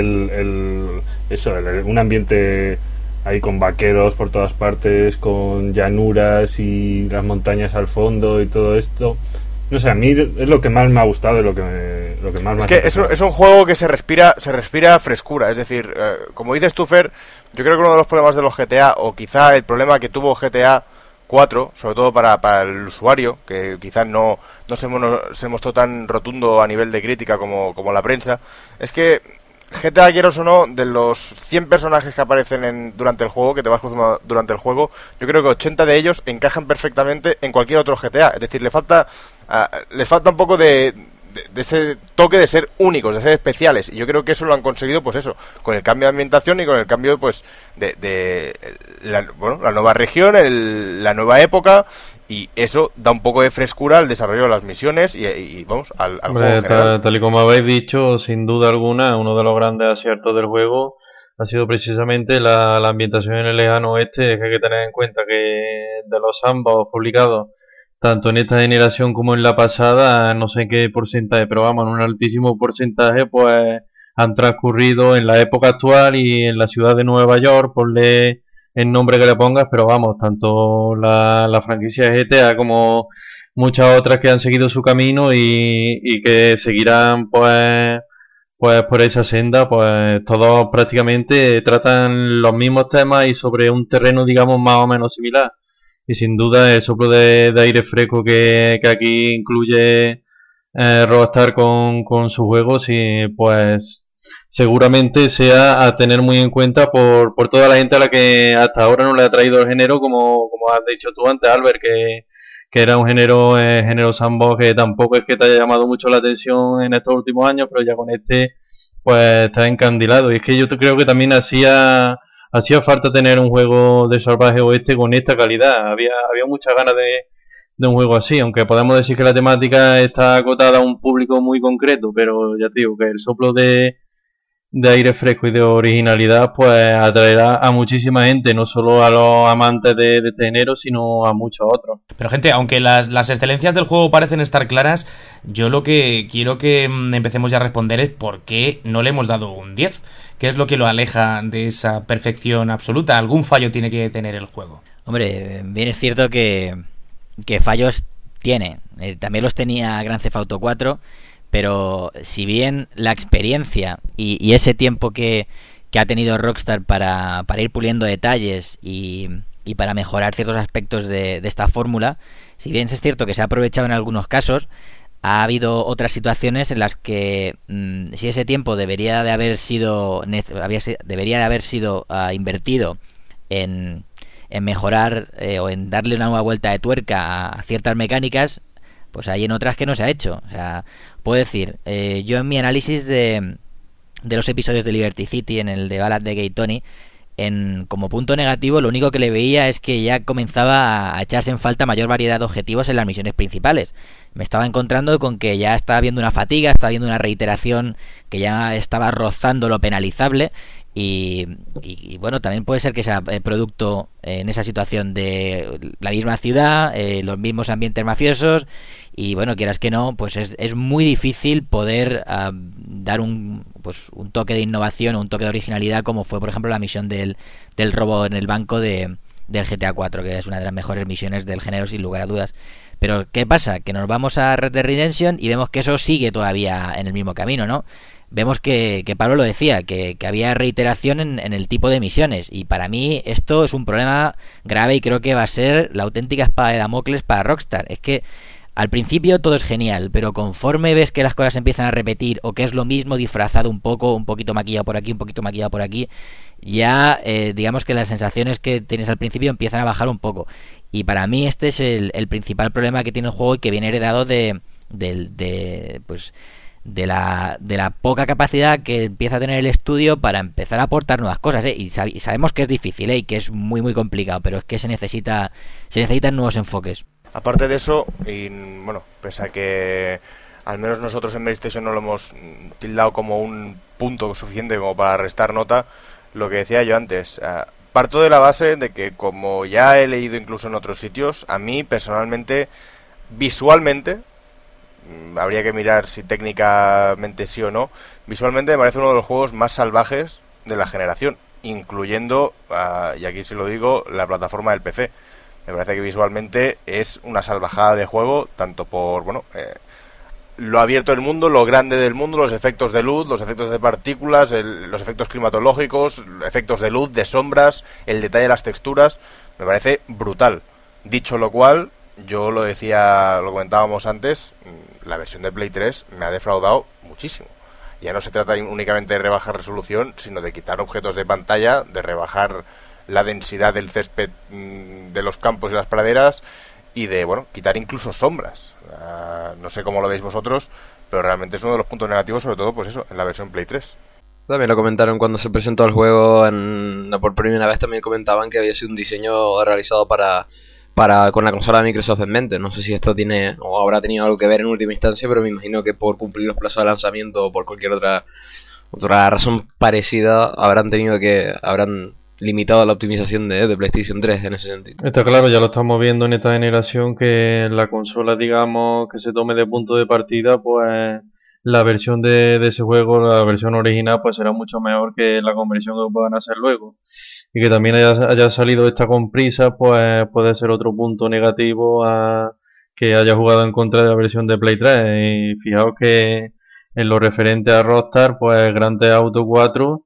un ambiente ahí con vaqueros por todas partes, con llanuras y las montañas al fondo y todo esto. No sé, a mí es lo que más me ha gustado y lo que más me ha gustado. Es un juego que se respira frescura. Es decir, como dices tú, Fer, yo creo que uno de los problemas de los GTA, o quizá el problema que tuvo GTA 4, sobre todo para el usuario, que quizás no se mostró tan rotundo a nivel de crítica como la prensa, es que GTA, quieras o no, de los 100 personajes que aparecen durante el juego, que te vas cruzando durante el juego, yo creo que 80 de ellos encajan perfectamente en cualquier otro GTA. Es decir, les falta un poco de ese toque de ser únicos, de ser especiales, y yo creo que eso lo han conseguido, pues eso, con el cambio de ambientación y con el cambio, pues, la nueva región, la nueva época, y eso da un poco de frescura al desarrollo de las misiones y vamos, al juego en general. Tal y como habéis dicho, sin duda alguna, uno de los grandes aciertos del juego ha sido precisamente la ambientación en el lejano oeste, que hay que tener en cuenta que de los ambos publicados, tanto en esta generación como en la pasada, no sé qué porcentaje, pero vamos, en un altísimo porcentaje, pues han transcurrido en la época actual y en la ciudad de Nueva York, ponle el nombre que le pongas, pero vamos, tanto la franquicia de GTA como muchas otras que han seguido su camino y que seguirán pues por esa senda, pues todos prácticamente tratan los mismos temas y sobre un terreno, digamos, más o menos similar. Y sin duda el soplo de aire fresco que aquí incluye Rockstar con sus juegos, y pues seguramente sea a tener muy en cuenta por toda la gente a la que hasta ahora no le ha traído el género, como has dicho tú antes, Albert, que era un género sandbox que tampoco es que te haya llamado mucho la atención en estos últimos años, pero ya con este pues está encandilado. Y es que yo creo que también hacía falta tener un juego de salvaje oeste con esta calidad. Había muchas ganas de un juego así, aunque podemos decir que la temática está acotada a un público muy concreto, pero ya te digo que el soplo de aire fresco y de originalidad pues atraerá a muchísima gente, no solo a los amantes de este género, sino a muchos otros. Pero gente, aunque las excelencias del juego parecen estar claras, yo lo que quiero que empecemos ya a responder es por qué no le hemos dado un 10. ¿Qué es lo que lo aleja de esa perfección absoluta? ¿Algún fallo tiene que tener el juego? Hombre, bien es cierto que fallos tiene. También los tenía Grand Theft Auto 4, pero si bien la experiencia y ese tiempo que ha tenido Rockstar para ir puliendo detalles y para mejorar ciertos aspectos de esta fórmula, si bien es cierto que se ha aprovechado en algunos casos, ha habido otras situaciones en las que si ese tiempo debería de haber sido invertido en mejorar o en darle una nueva vuelta de tuerca a ciertas mecánicas, pues hay en otras que no se ha hecho. O sea, puedo decir, yo en mi análisis de los episodios de Liberty City, en el de Ballad de Gay Tony, como punto negativo, lo único que le veía es que ya comenzaba a echarse en falta mayor variedad de objetivos en las misiones principales. Me estaba encontrando con que ya estaba viendo una fatiga, estaba viendo una reiteración que ya estaba rozando lo penalizable. Y bueno, también puede ser que sea producto en esa situación de la misma ciudad, los mismos ambientes mafiosos, y bueno, quieras que no, pues es muy difícil poder dar un toque de innovación o un toque de originalidad, como fue por ejemplo la misión del robo en el banco del GTA 4, que es una de las mejores misiones del género sin lugar a dudas. Pero ¿qué pasa? Que nos vamos a Red Dead Redemption y vemos que eso sigue todavía en el mismo camino, ¿no? Vemos que Pablo lo decía, que había reiteración en el tipo de misiones, y para mí esto es un problema grave y creo que va a ser la auténtica espada de Damocles para Rockstar. Es que al principio todo es genial, pero conforme ves que las cosas empiezan a repetir o que es lo mismo disfrazado un poquito maquillado por aquí, un poquito maquillado por aquí, ya digamos que las sensaciones que tienes al principio empiezan a bajar un poco. Y para mí este es el principal problema que tiene el juego y que viene heredado de la poca capacidad que empieza a tener el estudio para empezar a aportar nuevas cosas, y sabemos que es difícil, y que es muy muy complicado, pero es que se necesitan nuevos enfoques. Aparte de eso, y bueno, pese a que al menos nosotros en PlayStation no lo hemos tildado como un punto suficiente como para restar nota, lo que decía yo antes, parto de la base de que, como ya he leído incluso en otros sitios, a mí personalmente, visualmente, habría que mirar si técnicamente sí o no, visualmente me parece uno de los juegos más salvajes de la generación, incluyendo, y aquí sí lo digo, la plataforma del PC. Me parece que visualmente es una salvajada de juego, tanto por, bueno, lo abierto del mundo, lo grande del mundo, los efectos de luz, los efectos de partículas, los efectos climatológicos, efectos de luz, de sombras, el detalle de las texturas, me parece brutal. Dicho lo cual, yo lo decía, lo comentábamos antes, la versión de Play 3 me ha defraudado muchísimo. Ya no se trata únicamente de rebajar resolución, sino de quitar objetos de pantalla, de rebajar la densidad del césped de los campos y las praderas, y de, bueno, quitar incluso sombras. No sé cómo lo veis vosotros, pero realmente es uno de los puntos negativos, sobre todo, pues eso, en la versión Play 3. También lo comentaron cuando se presentó el juego, por primera vez también comentaban que había sido un diseño realizado con la consola de Microsoft en mente. No sé si esto tiene o habrá tenido algo que ver en última instancia, pero me imagino que por cumplir los plazos de lanzamiento o por cualquier otra razón parecida habrán limitado la optimización de PlayStation 3 en ese sentido. Está claro, ya lo estamos viendo en esta generación, que la consola, digamos, que se tome de punto de partida, pues la versión de ese juego, la versión original, pues será mucho mejor que la conversión que puedan hacer luego. Y que también haya salido esta con prisa, pues puede ser otro punto negativo a que haya jugado en contra de la versión de Play 3. Y fijaos que en lo referente a Rockstar, pues Grand Theft Auto 4,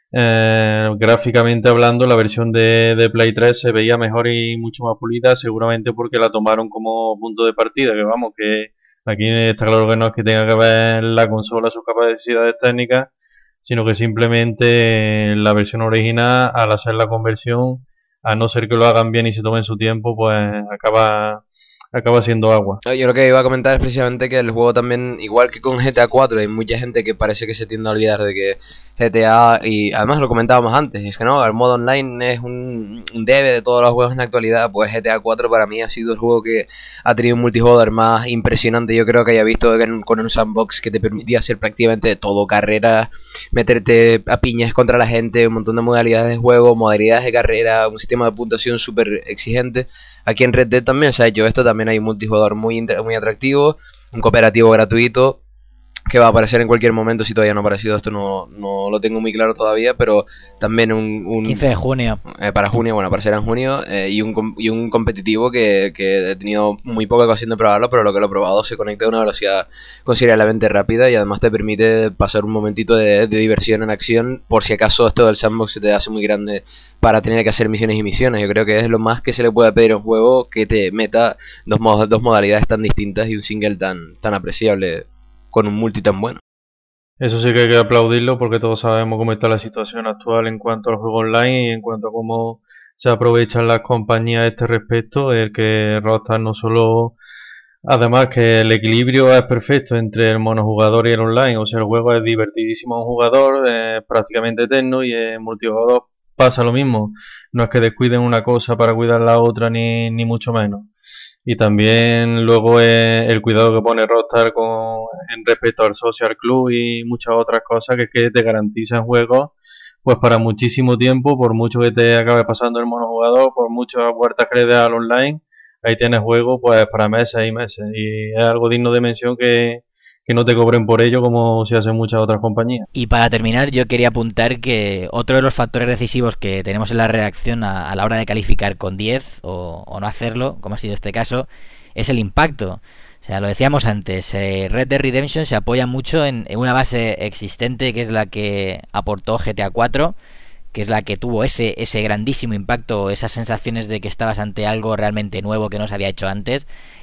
gráficamente hablando, la versión de Play 3 se veía mejor y mucho más pulida, seguramente porque la tomaron como punto de partida, que vamos, que aquí está claro que no es que tenga que ver la consola sus capacidades técnicas, sino que simplemente la versión original, al hacer la conversión, a no ser que lo hagan bien y se tomen su tiempo, pues acaba siendo agua. Yo lo que iba a comentar es precisamente que el juego también, igual que con GTA 4, hay mucha gente que parece que se tiende a olvidar de que GTA, y además lo comentábamos antes, es que no, el modo online es un debe de todos los juegos en la actualidad. Pues GTA 4 para mí ha sido el juego que ha tenido un multijugador más impresionante, yo creo, que haya visto con un sandbox que te permitía hacer prácticamente todo: carreras, meterte a piñas contra la gente, un montón de modalidades de juego, modalidades de carrera, un sistema de puntuación súper exigente. Aquí en Red Dead también se ha hecho esto, también hay un multijugador muy atractivo, un cooperativo gratuito que va a aparecer en cualquier momento. Si todavía no ha aparecido, esto no lo tengo muy claro todavía, pero también un 15 de junio. Para junio, bueno, aparecerá en junio, y un competitivo que he tenido muy poca ocasión de probarlo, pero lo que lo he probado se conecta a una velocidad considerablemente rápida y además te permite pasar un momentito de diversión en acción, por si acaso esto del sandbox se te hace muy grande para tener que hacer misiones y misiones. Yo creo que es lo más que se le puede pedir a un juego, que te meta dos modalidades tan distintas y un single tan apreciable con un multi tan bueno. Eso sí que hay que aplaudirlo, porque todos sabemos cómo está la situación actual en cuanto al juego online y en cuanto a cómo se aprovechan las compañías a este respecto. El que Rockstar no solo, además que el equilibrio es perfecto entre el monojugador y el online, o sea, el juego es divertidísimo a un jugador, es prácticamente eterno, y en multijugador pasa lo mismo. No es que descuiden una cosa para cuidar la otra, ni mucho menos. Y también luego el cuidado que pone Rockstar en respecto al Social Club y muchas otras cosas, que es que te garantizan juegos pues para muchísimo tiempo, por mucho que te acabe pasando el monojugador, por muchas vueltas que le des al online, ahí tienes juego pues para meses y meses, y es algo digno de mención que no te cobren por ello como se hacen muchas otras compañías. Y para terminar, yo quería apuntar que otro de los factores decisivos que tenemos en la redacción a la hora de calificar con 10 o no hacerlo, como ha sido este caso, es el impacto. O sea, lo decíamos antes, Red Dead Redemption se apoya mucho en una base existente, que es la que aportó GTA 4, que es la que tuvo ese grandísimo impacto, esas sensaciones de que estabas ante algo realmente nuevo que no se había hecho antes.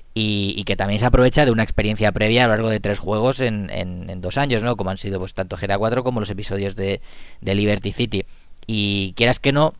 Y que también se aprovecha de una experiencia previa a lo largo de 3 juegos en 2 años, ¿no? Como han sido pues tanto GTA 4 como los episodios de Liberty City. Y quieras que no,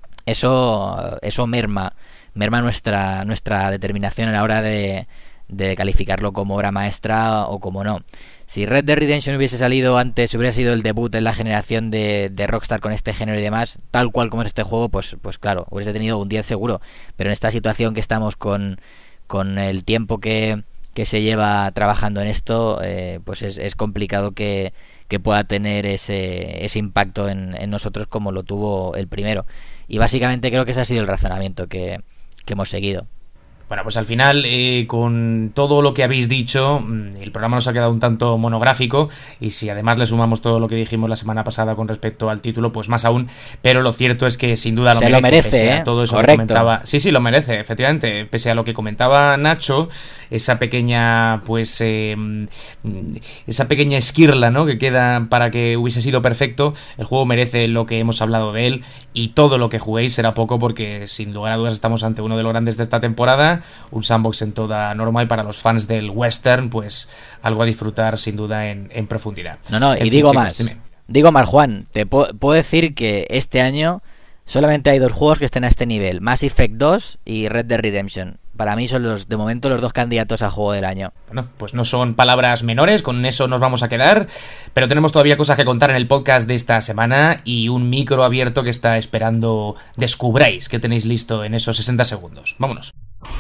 eso merma nuestra determinación a la hora de calificarlo como obra maestra o como no. Si Red Dead Redemption hubiese salido antes, hubiera sido el debut en la generación de Rockstar con este género y demás, tal cual como es este juego, pues claro, hubiese tenido un 10 seguro. Pero en esta situación que estamos con con el tiempo que se lleva trabajando en esto, pues es complicado que pueda tener ese impacto en nosotros como lo tuvo el primero. Y básicamente creo que ese ha sido el razonamiento que hemos seguido. Bueno, pues al final, con todo lo que habéis dicho, el programa nos ha quedado un tanto monográfico, y si además le sumamos todo lo que dijimos la semana pasada con respecto al título, pues más aún. Pero lo cierto es que sin duda lo merece, pese a todo eso que comentaba. Sí, lo merece, efectivamente. Pese a lo que comentaba Nacho, esa pequeña, pues, esa pequeña esquirla, ¿no?, que queda para que hubiese sido perfecto. El juego merece lo que hemos hablado de él, y todo lo que juguéis será poco, porque sin lugar a dudas estamos ante uno de los grandes de esta temporada. Un sandbox en toda norma, y para los fans del western, pues algo a disfrutar sin duda en profundidad. No, y digo más, Juan, te puedo decir que este año solamente hay 2 juegos que estén a este nivel: Mass Effect 2 y Red Dead Redemption. Para mí son de momento los 2 candidatos a juego del año. Bueno, pues no son palabras menores, con eso nos vamos a quedar, pero tenemos todavía cosas que contar en el podcast de esta semana, y un micro abierto que está esperando descubráis que tenéis listo en esos 60 segundos. Vámonos.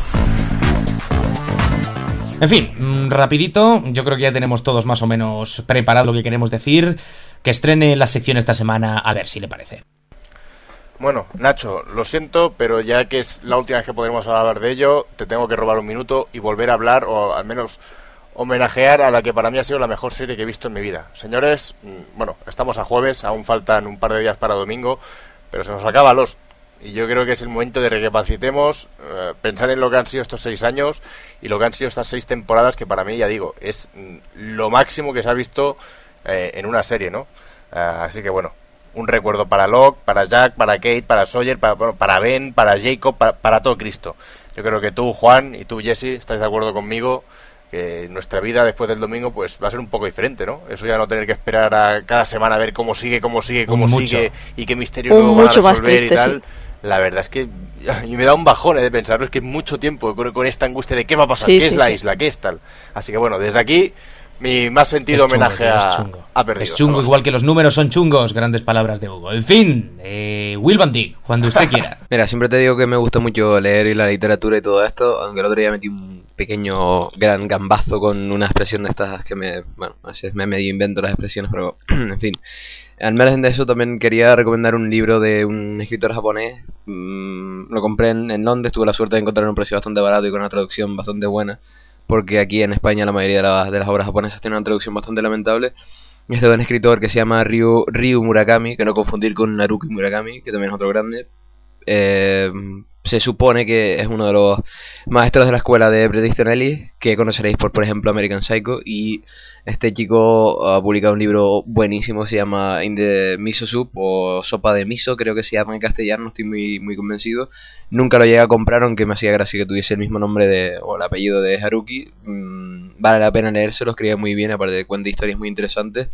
En fin, rapidito, yo creo que ya tenemos todos más o menos preparado lo que queremos decir. Que estrene la sección esta semana, a ver si le parece. Bueno, Nacho, lo siento, pero ya que es la última vez que podremos hablar de ello, te tengo que robar un minuto y volver a hablar, o al menos homenajear a la que para mí ha sido la mejor serie que he visto en mi vida. Señores, bueno, estamos a jueves, aún faltan un par de días para domingo, pero se nos acaba Lost. Y yo creo que es el momento de recapacitemos, pensar en lo que han sido estos 6 años y lo que han sido estas 6 temporadas, que para mí, ya digo, es lo máximo que se ha visto en una serie, ¿no? Así que bueno, un recuerdo para Locke, para Jack, para Kate, para Sawyer, para Ben, para Jacob, para todo Cristo. Yo creo que tú, Juan, y tú, Jesse, estáis de acuerdo conmigo que nuestra vida después del domingo pues va a ser un poco diferente, ¿no? Eso ya no tener que esperar a cada semana a ver cómo sigue y qué misterio nuevo van a resolver y tal. Sí. La verdad es que y me da un bajón de pensarlo, es que mucho tiempo con esta angustia de qué va a pasar, qué es la isla, qué es tal. Así que bueno, desde aquí mi más sentido homenaje a Perdidos. Es chungo, igual que los números son chungos, grandes palabras de Hugo. En fin, Will Van Dijk, cuando usted quiera. Mira, siempre te digo que me gusta mucho leer y la literatura y todo esto, aunque el otro día metí un pequeño gran gambazo con una expresión de estas que me medio invento las expresiones, pero en fin. Al margen de eso, también quería recomendar un libro de un escritor japonés. Lo compré en Londres, tuve la suerte de encontrar un precio bastante barato y con una traducción bastante buena, porque aquí en España la mayoría de las obras japonesas tienen una traducción bastante lamentable. Este es de un escritor que se llama Ryu Murakami, que no confundir con Naruki Murakami, que también es otro grande. Se supone que es uno de los maestros de la escuela de Bret Easton Ellis, que conoceréis por ejemplo, American Psycho, y este chico ha publicado un libro buenísimo, se llama In the Miso Soup, o Sopa de Miso, creo que se llama en castellano, no estoy muy convencido. Nunca lo llegué a comprar, aunque me hacía gracia que tuviese el mismo nombre o el apellido de Haruki. Vale la pena leérselo, escribe muy bien, aparte de cuenta historias muy interesantes.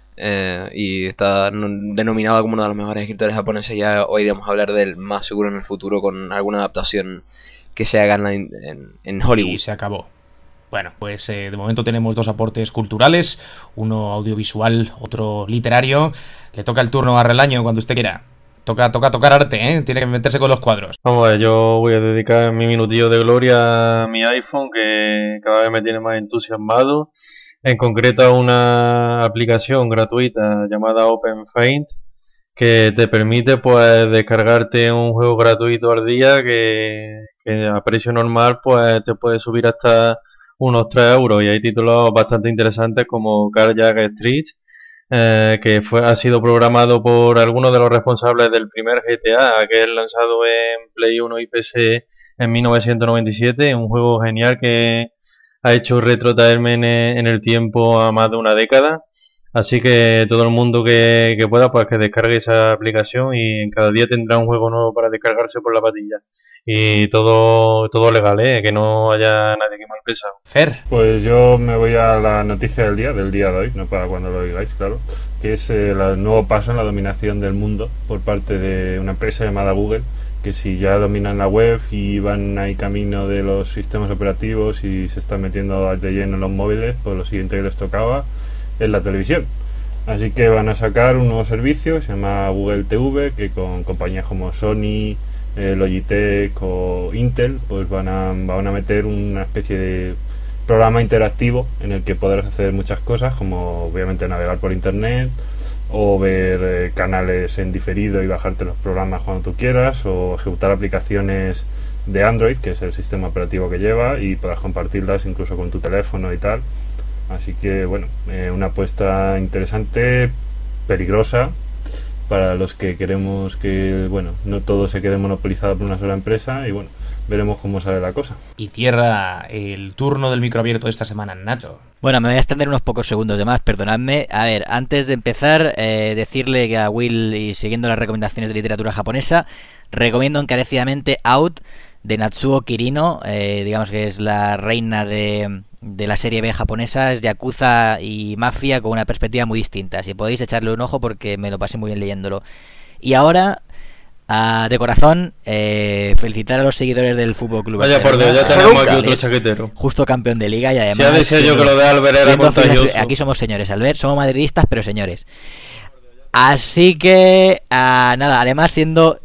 Y está denominado como uno de los mejores escritores japoneses. Ya oiremos hablar de él más seguro en el futuro con alguna adaptación que se haga en Hollywood. Y se acabó. Bueno, pues de momento tenemos 2 aportes culturales, uno audiovisual, otro literario. Le toca el turno a Relaño cuando usted quiera. Toca tocar arte, ¿eh? Tiene que meterse con los cuadros. Vamos a ver, yo voy a dedicar mi minutillo de gloria a mi iPhone, que cada vez me tiene más entusiasmado. En concreto a una aplicación gratuita llamada OpenFaint, que te permite pues descargarte un juego gratuito al día que a precio normal pues te puede subir hasta unos 3 euros, y hay títulos bastante interesantes como Carjack Street, que ha sido programado por algunos de los responsables del primer GTA, que es lanzado en Play 1 y PC en 1997, un juego genial que ha hecho retrotraerme en el tiempo a más de una década. Así que todo el mundo que pueda, pues que descargue esa aplicación, y en cada día tendrá un juego nuevo para descargarse por la patilla. Y todo legal, que no haya nadie que mal pensado. Fer. Pues yo me voy a la noticia del día de hoy, no para cuando lo digáis, claro, que es el nuevo paso en la dominación del mundo por parte de una empresa llamada Google, que si ya dominan la web y van ahí camino de los sistemas operativos y se están metiendo de lleno en los móviles, pues lo siguiente que les tocaba es la televisión. Así que van a sacar un nuevo servicio, se llama Google TV, que con compañías como Sony, Logitech o Intel, pues van a meter una especie de programa interactivo en el que podrás hacer muchas cosas, como obviamente navegar por internet o ver canales en diferido y bajarte los programas cuando tú quieras, o ejecutar aplicaciones de Android, que es el sistema operativo que lleva, y podrás compartirlas incluso con tu teléfono y tal. Así que bueno, una apuesta interesante, peligrosa para los que queremos que, bueno, no todo se quede monopolizado por una sola empresa, y bueno, veremos cómo sale la cosa. Y cierra el turno del microabierto de esta semana, Nacho. Bueno, me voy a extender unos pocos segundos de más, perdonadme. A ver, antes de empezar, decirle que a Will, y siguiendo las recomendaciones de literatura japonesa, recomiendo encarecidamente Out, de Natsuo Kirino, digamos que es la reina de la serie B japonesa, es yakuza y mafia con una perspectiva muy distinta. Si podéis echarle un ojo, porque me lo pasé muy bien leyéndolo. Y ahora, de corazón, felicitar a los seguidores del Fútbol Club Vaya por Dios, ya tenemos aquí otro chaquetero. Justo campeón de liga, y además... Ya decía yo que lo de Albert era contagioso. Aquí somos señores, Albert, somos madridistas, pero señores. Así que, nada, además siendo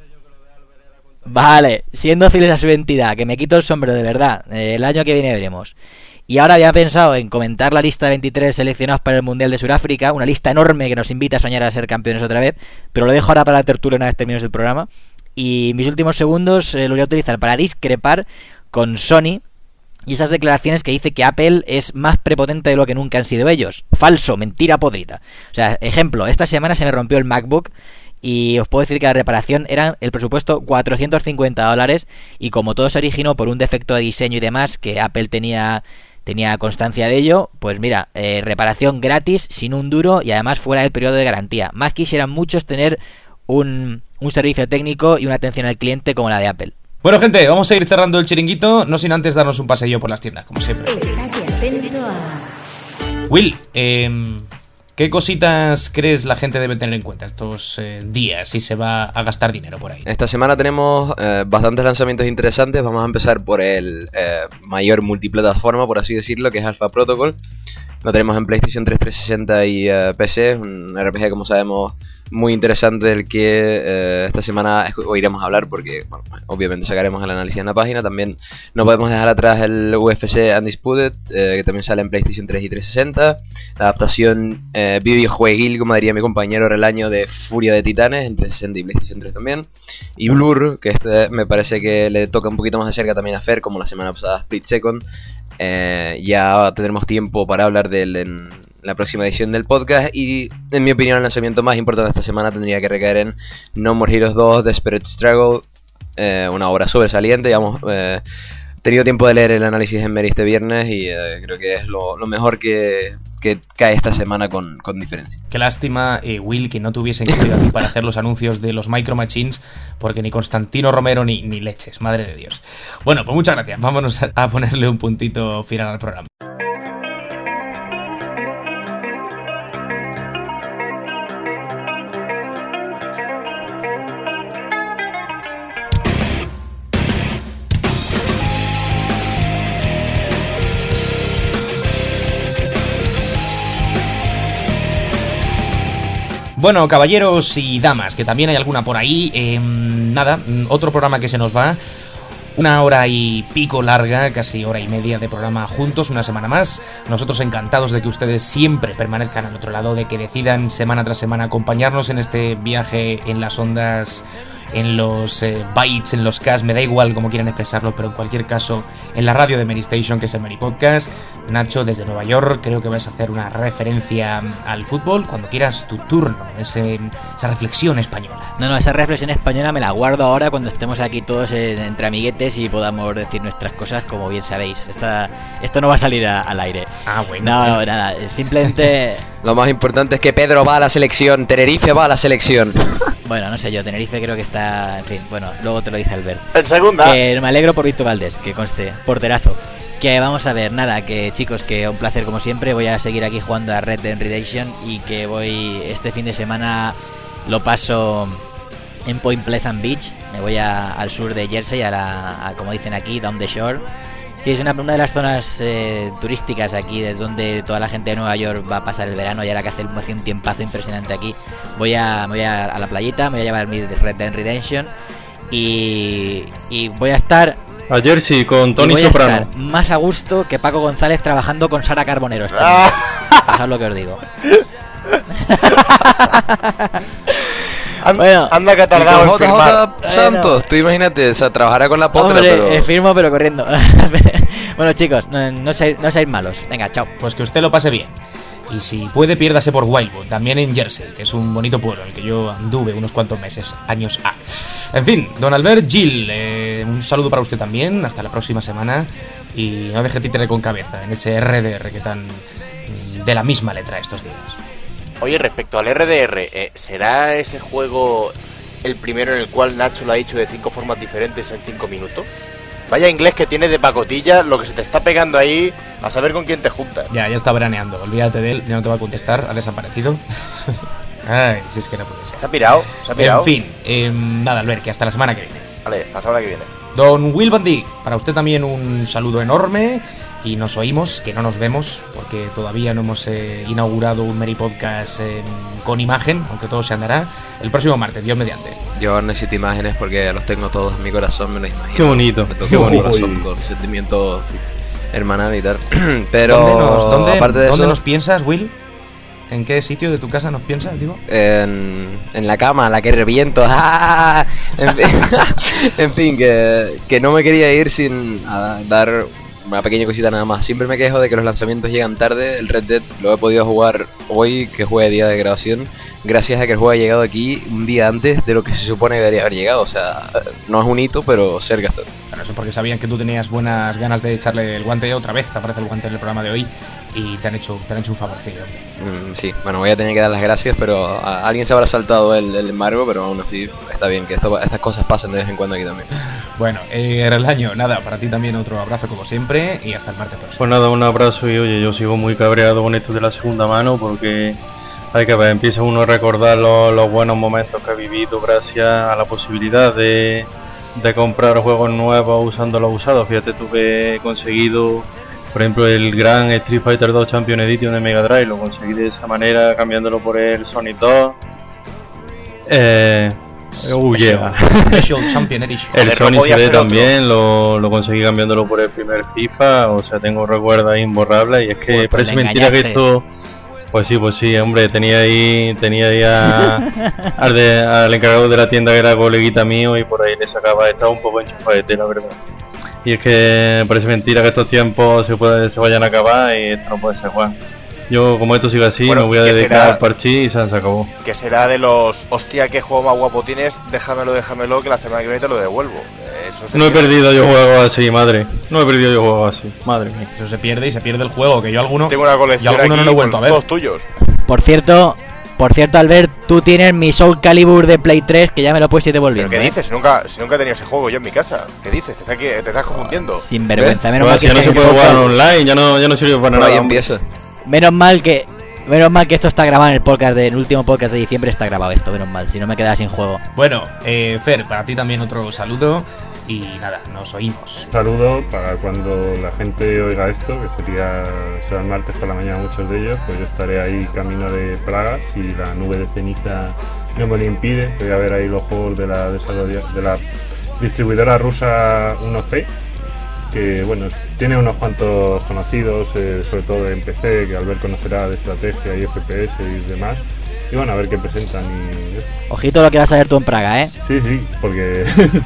fieles a su identidad, que me quito el sombrero de verdad, el año que viene veremos. Y ahora había pensado en comentar la lista de 23 seleccionados para el Mundial de Sudáfrica, una lista enorme que nos invita a soñar a ser campeones otra vez, pero lo dejo ahora para la tertulia una vez terminemos el programa. Y mis últimos segundos lo voy a utilizar para discrepar con Sony y esas declaraciones que dice que Apple es más prepotente de lo que nunca han sido ellos. Falso, mentira podrida. O sea, ejemplo, esta semana se me rompió el MacBook y os puedo decir que la reparación era el presupuesto $450, y como todo se originó por un defecto de diseño y demás, que Apple tenía constancia de ello, pues mira, reparación gratis, sin un duro, y además fuera del periodo de garantía. Más quisieran muchos tener un servicio técnico y una atención al cliente como la de Apple. Bueno, gente, vamos a ir cerrando el chiringuito, no sin antes darnos un paseillo por las tiendas, como siempre. Estate atento a... Will, ¿qué cositas crees la gente debe tener en cuenta estos días si se va a gastar dinero por ahí? Esta semana tenemos bastantes lanzamientos interesantes. Vamos a empezar por el mayor multiplataforma, por así decirlo, que es Alpha Protocol. Lo tenemos en PlayStation 3, 360 y PC, un RPG, como sabemos, muy interesante, del que esta semana oiremos hablar, porque bueno, obviamente sacaremos el análisis en la página. También no podemos dejar atrás el UFC Undisputed, que también sale en PlayStation 3 y 360. La adaptación videojueguil, como diría mi compañero Relaño, de Furia de Titanes en 360 y PlayStation 3 también. Y Blur, que este me parece que le toca un poquito más de cerca también a Fer, como la semana pasada Split Second. Ya tendremos tiempo para hablar de él en la próxima edición del podcast, y en mi opinión el lanzamiento más importante de esta semana tendría que recaer en No More Heroes 2 Desperate Struggle, una obra sobresaliente. Digamos, he tenido tiempo de leer el análisis en Mary este viernes, y creo que es lo mejor que cae esta semana con diferencia. Qué lástima, Will, que no te hubiesen querido a ti para hacer los anuncios de los Micro Machines, porque ni Constantino Romero ni leches, madre de Dios. Bueno, pues muchas gracias, vámonos a ponerle un puntito final al programa. Bueno, caballeros y damas, que también hay alguna por ahí, nada, otro programa que se nos va, 1 hora y pico larga, casi hora y media de programa juntos, una semana más. Nosotros encantados de que ustedes siempre permanezcan al otro lado, de que decidan semana tras semana acompañarnos en este viaje en las ondas, en los bytes, en los Ks, me da igual como quieran expresarlo, pero en cualquier caso en la radio de Mary Station, que es el Mary Podcast. Nacho, desde Nueva York, creo que vas a hacer una referencia al fútbol. Cuando quieras, tu turno, esa reflexión española. No, esa reflexión española me la guardo ahora cuando estemos aquí todos entre amiguetes y podamos decir nuestras cosas, como bien sabéis. Esto no va a salir al aire. Ah, bueno. No, nada, simplemente... Lo más importante es que Pedro va a la selección, Tenerife va a la selección. Bueno, no sé yo, Tenerife creo que está... En fin, bueno, luego te lo dice Albert. En segunda. Que me alegro por Víctor Valdés, que conste, porterazo. Que vamos a ver, nada, que chicos, que un placer como siempre. Voy a seguir aquí jugando a Red Dead Redemption, y que voy este fin de semana lo paso en Point Pleasant Beach. Me voy al sur de Jersey, a como dicen aquí, down the shore. Sí, es una de las zonas turísticas aquí, desde donde toda la gente de Nueva York va a pasar el verano, y ahora que hace un tiempazo impresionante aquí, me voy a la playita, me voy a llevar mi Red Dead Redemption. y voy a estar A Jersey con y Tony voy a Soprano. estar más a gusto que Paco González trabajando con Sara Carbonero. Fijaos lo que os digo. Anda, anda que ha tardado en firmar. JJ Santos, tú imagínate, o sea, trabajará con la potra, Hombre, pero... firmo pero corriendo. Bueno, chicos, no seáis malos. Venga, chao. Pues que usted lo pase bien. Y si puede, piérdase por Wildwood, también en Jersey, que es un bonito pueblo en el que yo anduve unos cuantos meses, años A. En fin, don Albert Gil, un saludo para usted también, hasta la próxima semana. Y no deje títere con cabeza en ese RDR que tan de la misma letra estos días. Oye, respecto al RDR, ¿será ese juego el primero en el cual Nacho lo ha dicho de 5 formas diferentes en 5 minutos? Vaya inglés que tiene de pacotilla, lo que se te está pegando ahí, a saber con quién te juntas. Ya está veraneando, olvídate de él, ya no te va a contestar, ha desaparecido. Ay, si es que no puede ser. Se ha pirado, En fin, nada, Albert, que hasta la semana que viene. Vale, hasta la semana que viene. Don Will Van Dijk, para usted también un saludo enorme. Y nos oímos, que no nos vemos, porque todavía no hemos inaugurado un Merry Podcast con imagen, aunque todo se andará, el próximo martes, Dios mediante. Yo necesito imágenes porque los tengo todos en mi corazón, me los imagino. Qué bonito. Me toca Qué el bonito. corazón con sentimiento hermanal y tal. Pero ¿Dónde, aparte de ¿dónde eso, nos piensas, Will? ¿En qué sitio de tu casa nos piensas, digo? en la cama, la que reviento. ¡Ah! En fin, que no me quería ir sin dar una pequeña cosita nada más. Siempre me quejo de que los lanzamientos llegan tarde. El Red Dead lo he podido jugar hoy, que juegue día de grabación, gracias a que el juego ha llegado aquí un día antes de lo que se supone que debería haber llegado. O sea, no es un hito, pero cerca está. Bueno, eso porque sabían que tú tenías buenas ganas de echarle el guante. Otra vez aparece el guante en el programa de hoy y te han hecho un favorcillo. Sí, bueno, voy a tener que dar las gracias, pero a alguien se habrá saltado el embargo, pero aún así está bien que estas cosas pasen de vez en cuando aquí también. Bueno, Relaño, nada, para ti también otro abrazo como siempre y hasta el martes próximo. Pues nada, un abrazo y oye, yo sigo muy cabreado con esto de la segunda mano porque hay que ver, empieza uno a recordar los buenos momentos que ha vivido gracias a la posibilidad de comprar juegos nuevos usando los usados. Fíjate tú que he conseguido, por ejemplo, el gran Street Fighter 2 Champion Edition de Mega Drive, lo conseguí de esa manera cambiándolo por el Sonic 2. Special Champion Edition. El Sonic CD también lo conseguí cambiándolo por el primer FIFA, o sea, tengo recuerdos imborrables y es que parece mentira que esto... Pues sí, hombre, tenía ahí al encargado de la tienda que era coleguita mío y por ahí le sacaba, estaba un poco enchufadete, la verdad. Y es que parece mentira que estos tiempos se vayan a acabar y esto no puede ser igual. Yo, como esto sigue así, me voy a dedicar al parchís y se acabó. Que será de los, hostia, qué juego más guapo tienes, déjamelo, que la semana que viene te lo devuelvo. No he perdido yo juegos así, madre. No he perdido yo juegos así, madre mía. Eso se pierde y se pierde el juego, que yo alguno... Tengo una colección yo alguno aquí no lo he vuelto a ver. Todos tuyos. Por cierto, Albert, tú tienes mi Soul Calibur de Play 3, que ya me lo puedes ir devolviendo. ¿Pero qué dices? Si nunca he tenido ese juego yo en mi casa. ¿Qué dices? Te estás confundiendo. Sin vergüenza, menos mal que ya no se puede jugar online, ya no sirve para nada. Ahí empieza. Menos mal que esto está grabado en el último podcast de diciembre está grabado esto, menos mal, si no me quedaba sin juego. Bueno, Fer, para ti también otro saludo y nada, nos oímos. Un saludo para cuando la gente oiga esto, que será el martes por la mañana muchos de ellos, pues yo estaré ahí camino de Praga, si la nube de ceniza no me lo impide. Voy a ver ahí los juegos de la distribuidora rusa 1C, que bueno, tiene unos cuantos conocidos, sobre todo en PC, que Albert conocerá de estrategia y FPS y demás. Y bueno, a ver qué presentan y... Ojito lo que vas a ver tú en Praga, ¿eh? Sí, porque...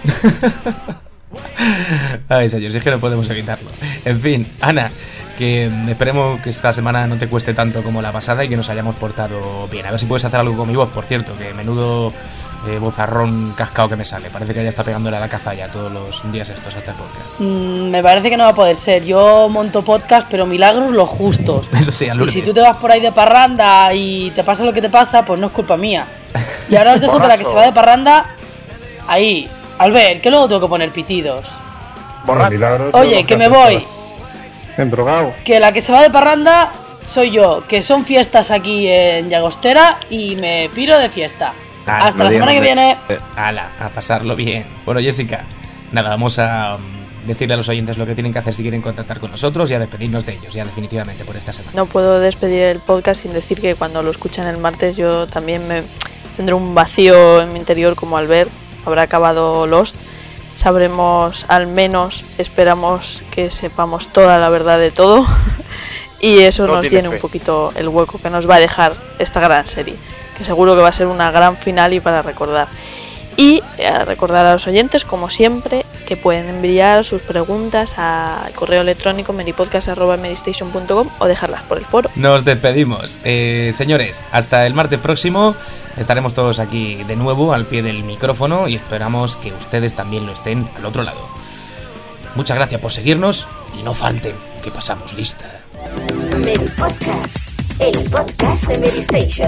Ay, señor, si es que no podemos evitarlo. En fin, Ana, que esperemos que esta semana no te cueste tanto como la pasada y que nos hayamos portado bien. A ver si puedes hacer algo con mi voz, por cierto, que menudo bozarrón cascado que me sale. Parece que ella está pegándole a la cazalla todos los días estos hasta el podcast. Me parece que no va a poder ser. Yo monto podcast, pero milagros los justos. Y si tú te vas por ahí de parranda y te pasa lo que te pasa, pues no es culpa mía. Y ahora os dejo que la que se va de parranda, ahí, Albert, que luego tengo que poner pitidos. Oye, que me voy. Endrogado. Que la que se va de parranda soy yo, que son fiestas aquí en Llagostera y me piro de fiesta. Hasta la semana que viene. Ala, a pasarlo bien. Bueno, Jessica, nada, vamos a decirle a los oyentes lo que tienen que hacer si quieren contactar con nosotros y a despedirnos de ellos, ya definitivamente por esta semana. No puedo despedir el podcast sin decir que cuando lo escuchan el martes yo también me tendré un vacío en mi interior como Albert, habrá acabado Lost, sabremos, al menos esperamos que sepamos toda la verdad de todo y eso nos llene un poquito el hueco que nos va a dejar esta gran serie, que seguro que va a ser una gran final y para recordar. Y recordar a los oyentes, como siempre, que pueden enviar sus preguntas al correo electrónico meripodcast@merystation.com o dejarlas por el foro. Nos despedimos. Señores, hasta el martes próximo estaremos todos aquí de nuevo al pie del micrófono y esperamos que ustedes también lo estén al otro lado. Muchas gracias por seguirnos y no falten, que pasamos lista. Meripodcast, el podcast de Merystation.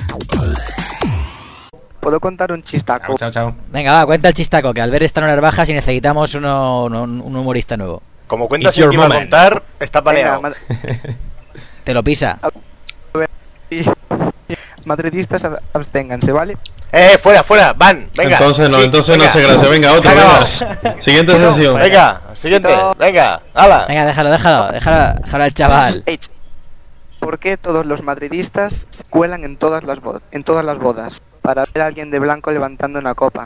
¿Puedo contar un chistaco? Chao. Venga, va, cuenta el chistaco, que al ver estas horas bajas y necesitamos un humorista nuevo. Como cuentas el que iba a contar, está paneado. Te lo pisa. Madridistas, absténganse, ¿vale? Fuera, van, venga. Entonces no se gracia, venga, otro, venga. Siguiente sesión. Venga, siguiente, venga, hala. Venga, déjalo al chaval. ¿Por qué todos los madridistas cuelan en todas las bodas? Para ver a alguien de blanco levantando una copa.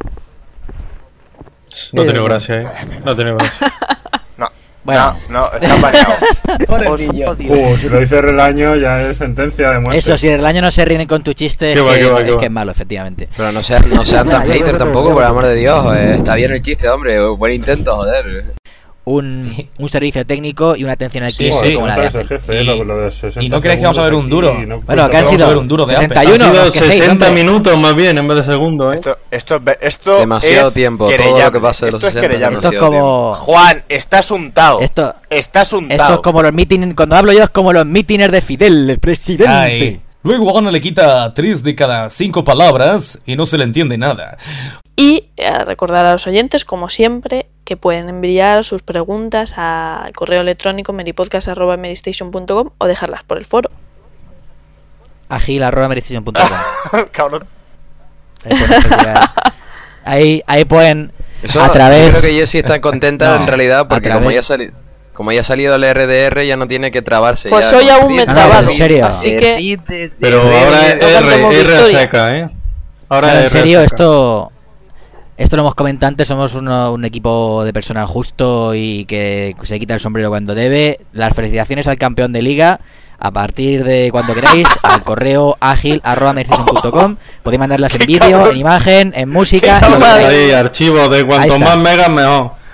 No tiene gracia, No tiene gracia. Bueno. No, está paneado. Si lo dice Relaño ya es sentencia de muerte. Eso, si Relaño no se ríen con tu chiste, es que es malo, efectivamente. Pero no sean tan hater tampoco, por el amor de Dios. Está bien el chiste, hombre. Buen intento, joder. Un servicio técnico y una atención al cliente como la de Apple. Y no crees que vamos a ver un duro. Bueno, que han sido un duro de 61 Apple. 60 minutos más bien en vez de segundos, Esto demasiado es tiempo, todo lo que pasa de los 60. Esto es como... Juan, estás untado. Estás untado. Esto es como los meetings, cuando hablo yo es como los meetings de Fidel, el presidente. Ay. Luego Ana le quita 3 de cada 5 palabras y no se le entiende nada. Y recordar a los oyentes, como siempre, que pueden enviar sus preguntas al correo electrónico meripodcast@merystation.com o dejarlas por el foro. agil@merystation.com. Cabrón. Ahí pueden Eso, a través... Yo creo que Jessie está contenta en realidad porque como ya ha salido el RDR ya no tiene que trabarse. Pues ya hoy aún me he trabado. ¿En serio? Así que... Pero ahora es R seca, Ahora claro, es en serio, seca. Esto lo hemos comentado antes, somos un equipo de personal justo y que se quita el sombrero cuando debe. Las felicitaciones al campeón de liga. A partir de cuando queráis, al correo agil@merystation.com. Podéis mandarlas en vídeo, en imagen, en música. Ahí, archivo de cuanto más megas mejor.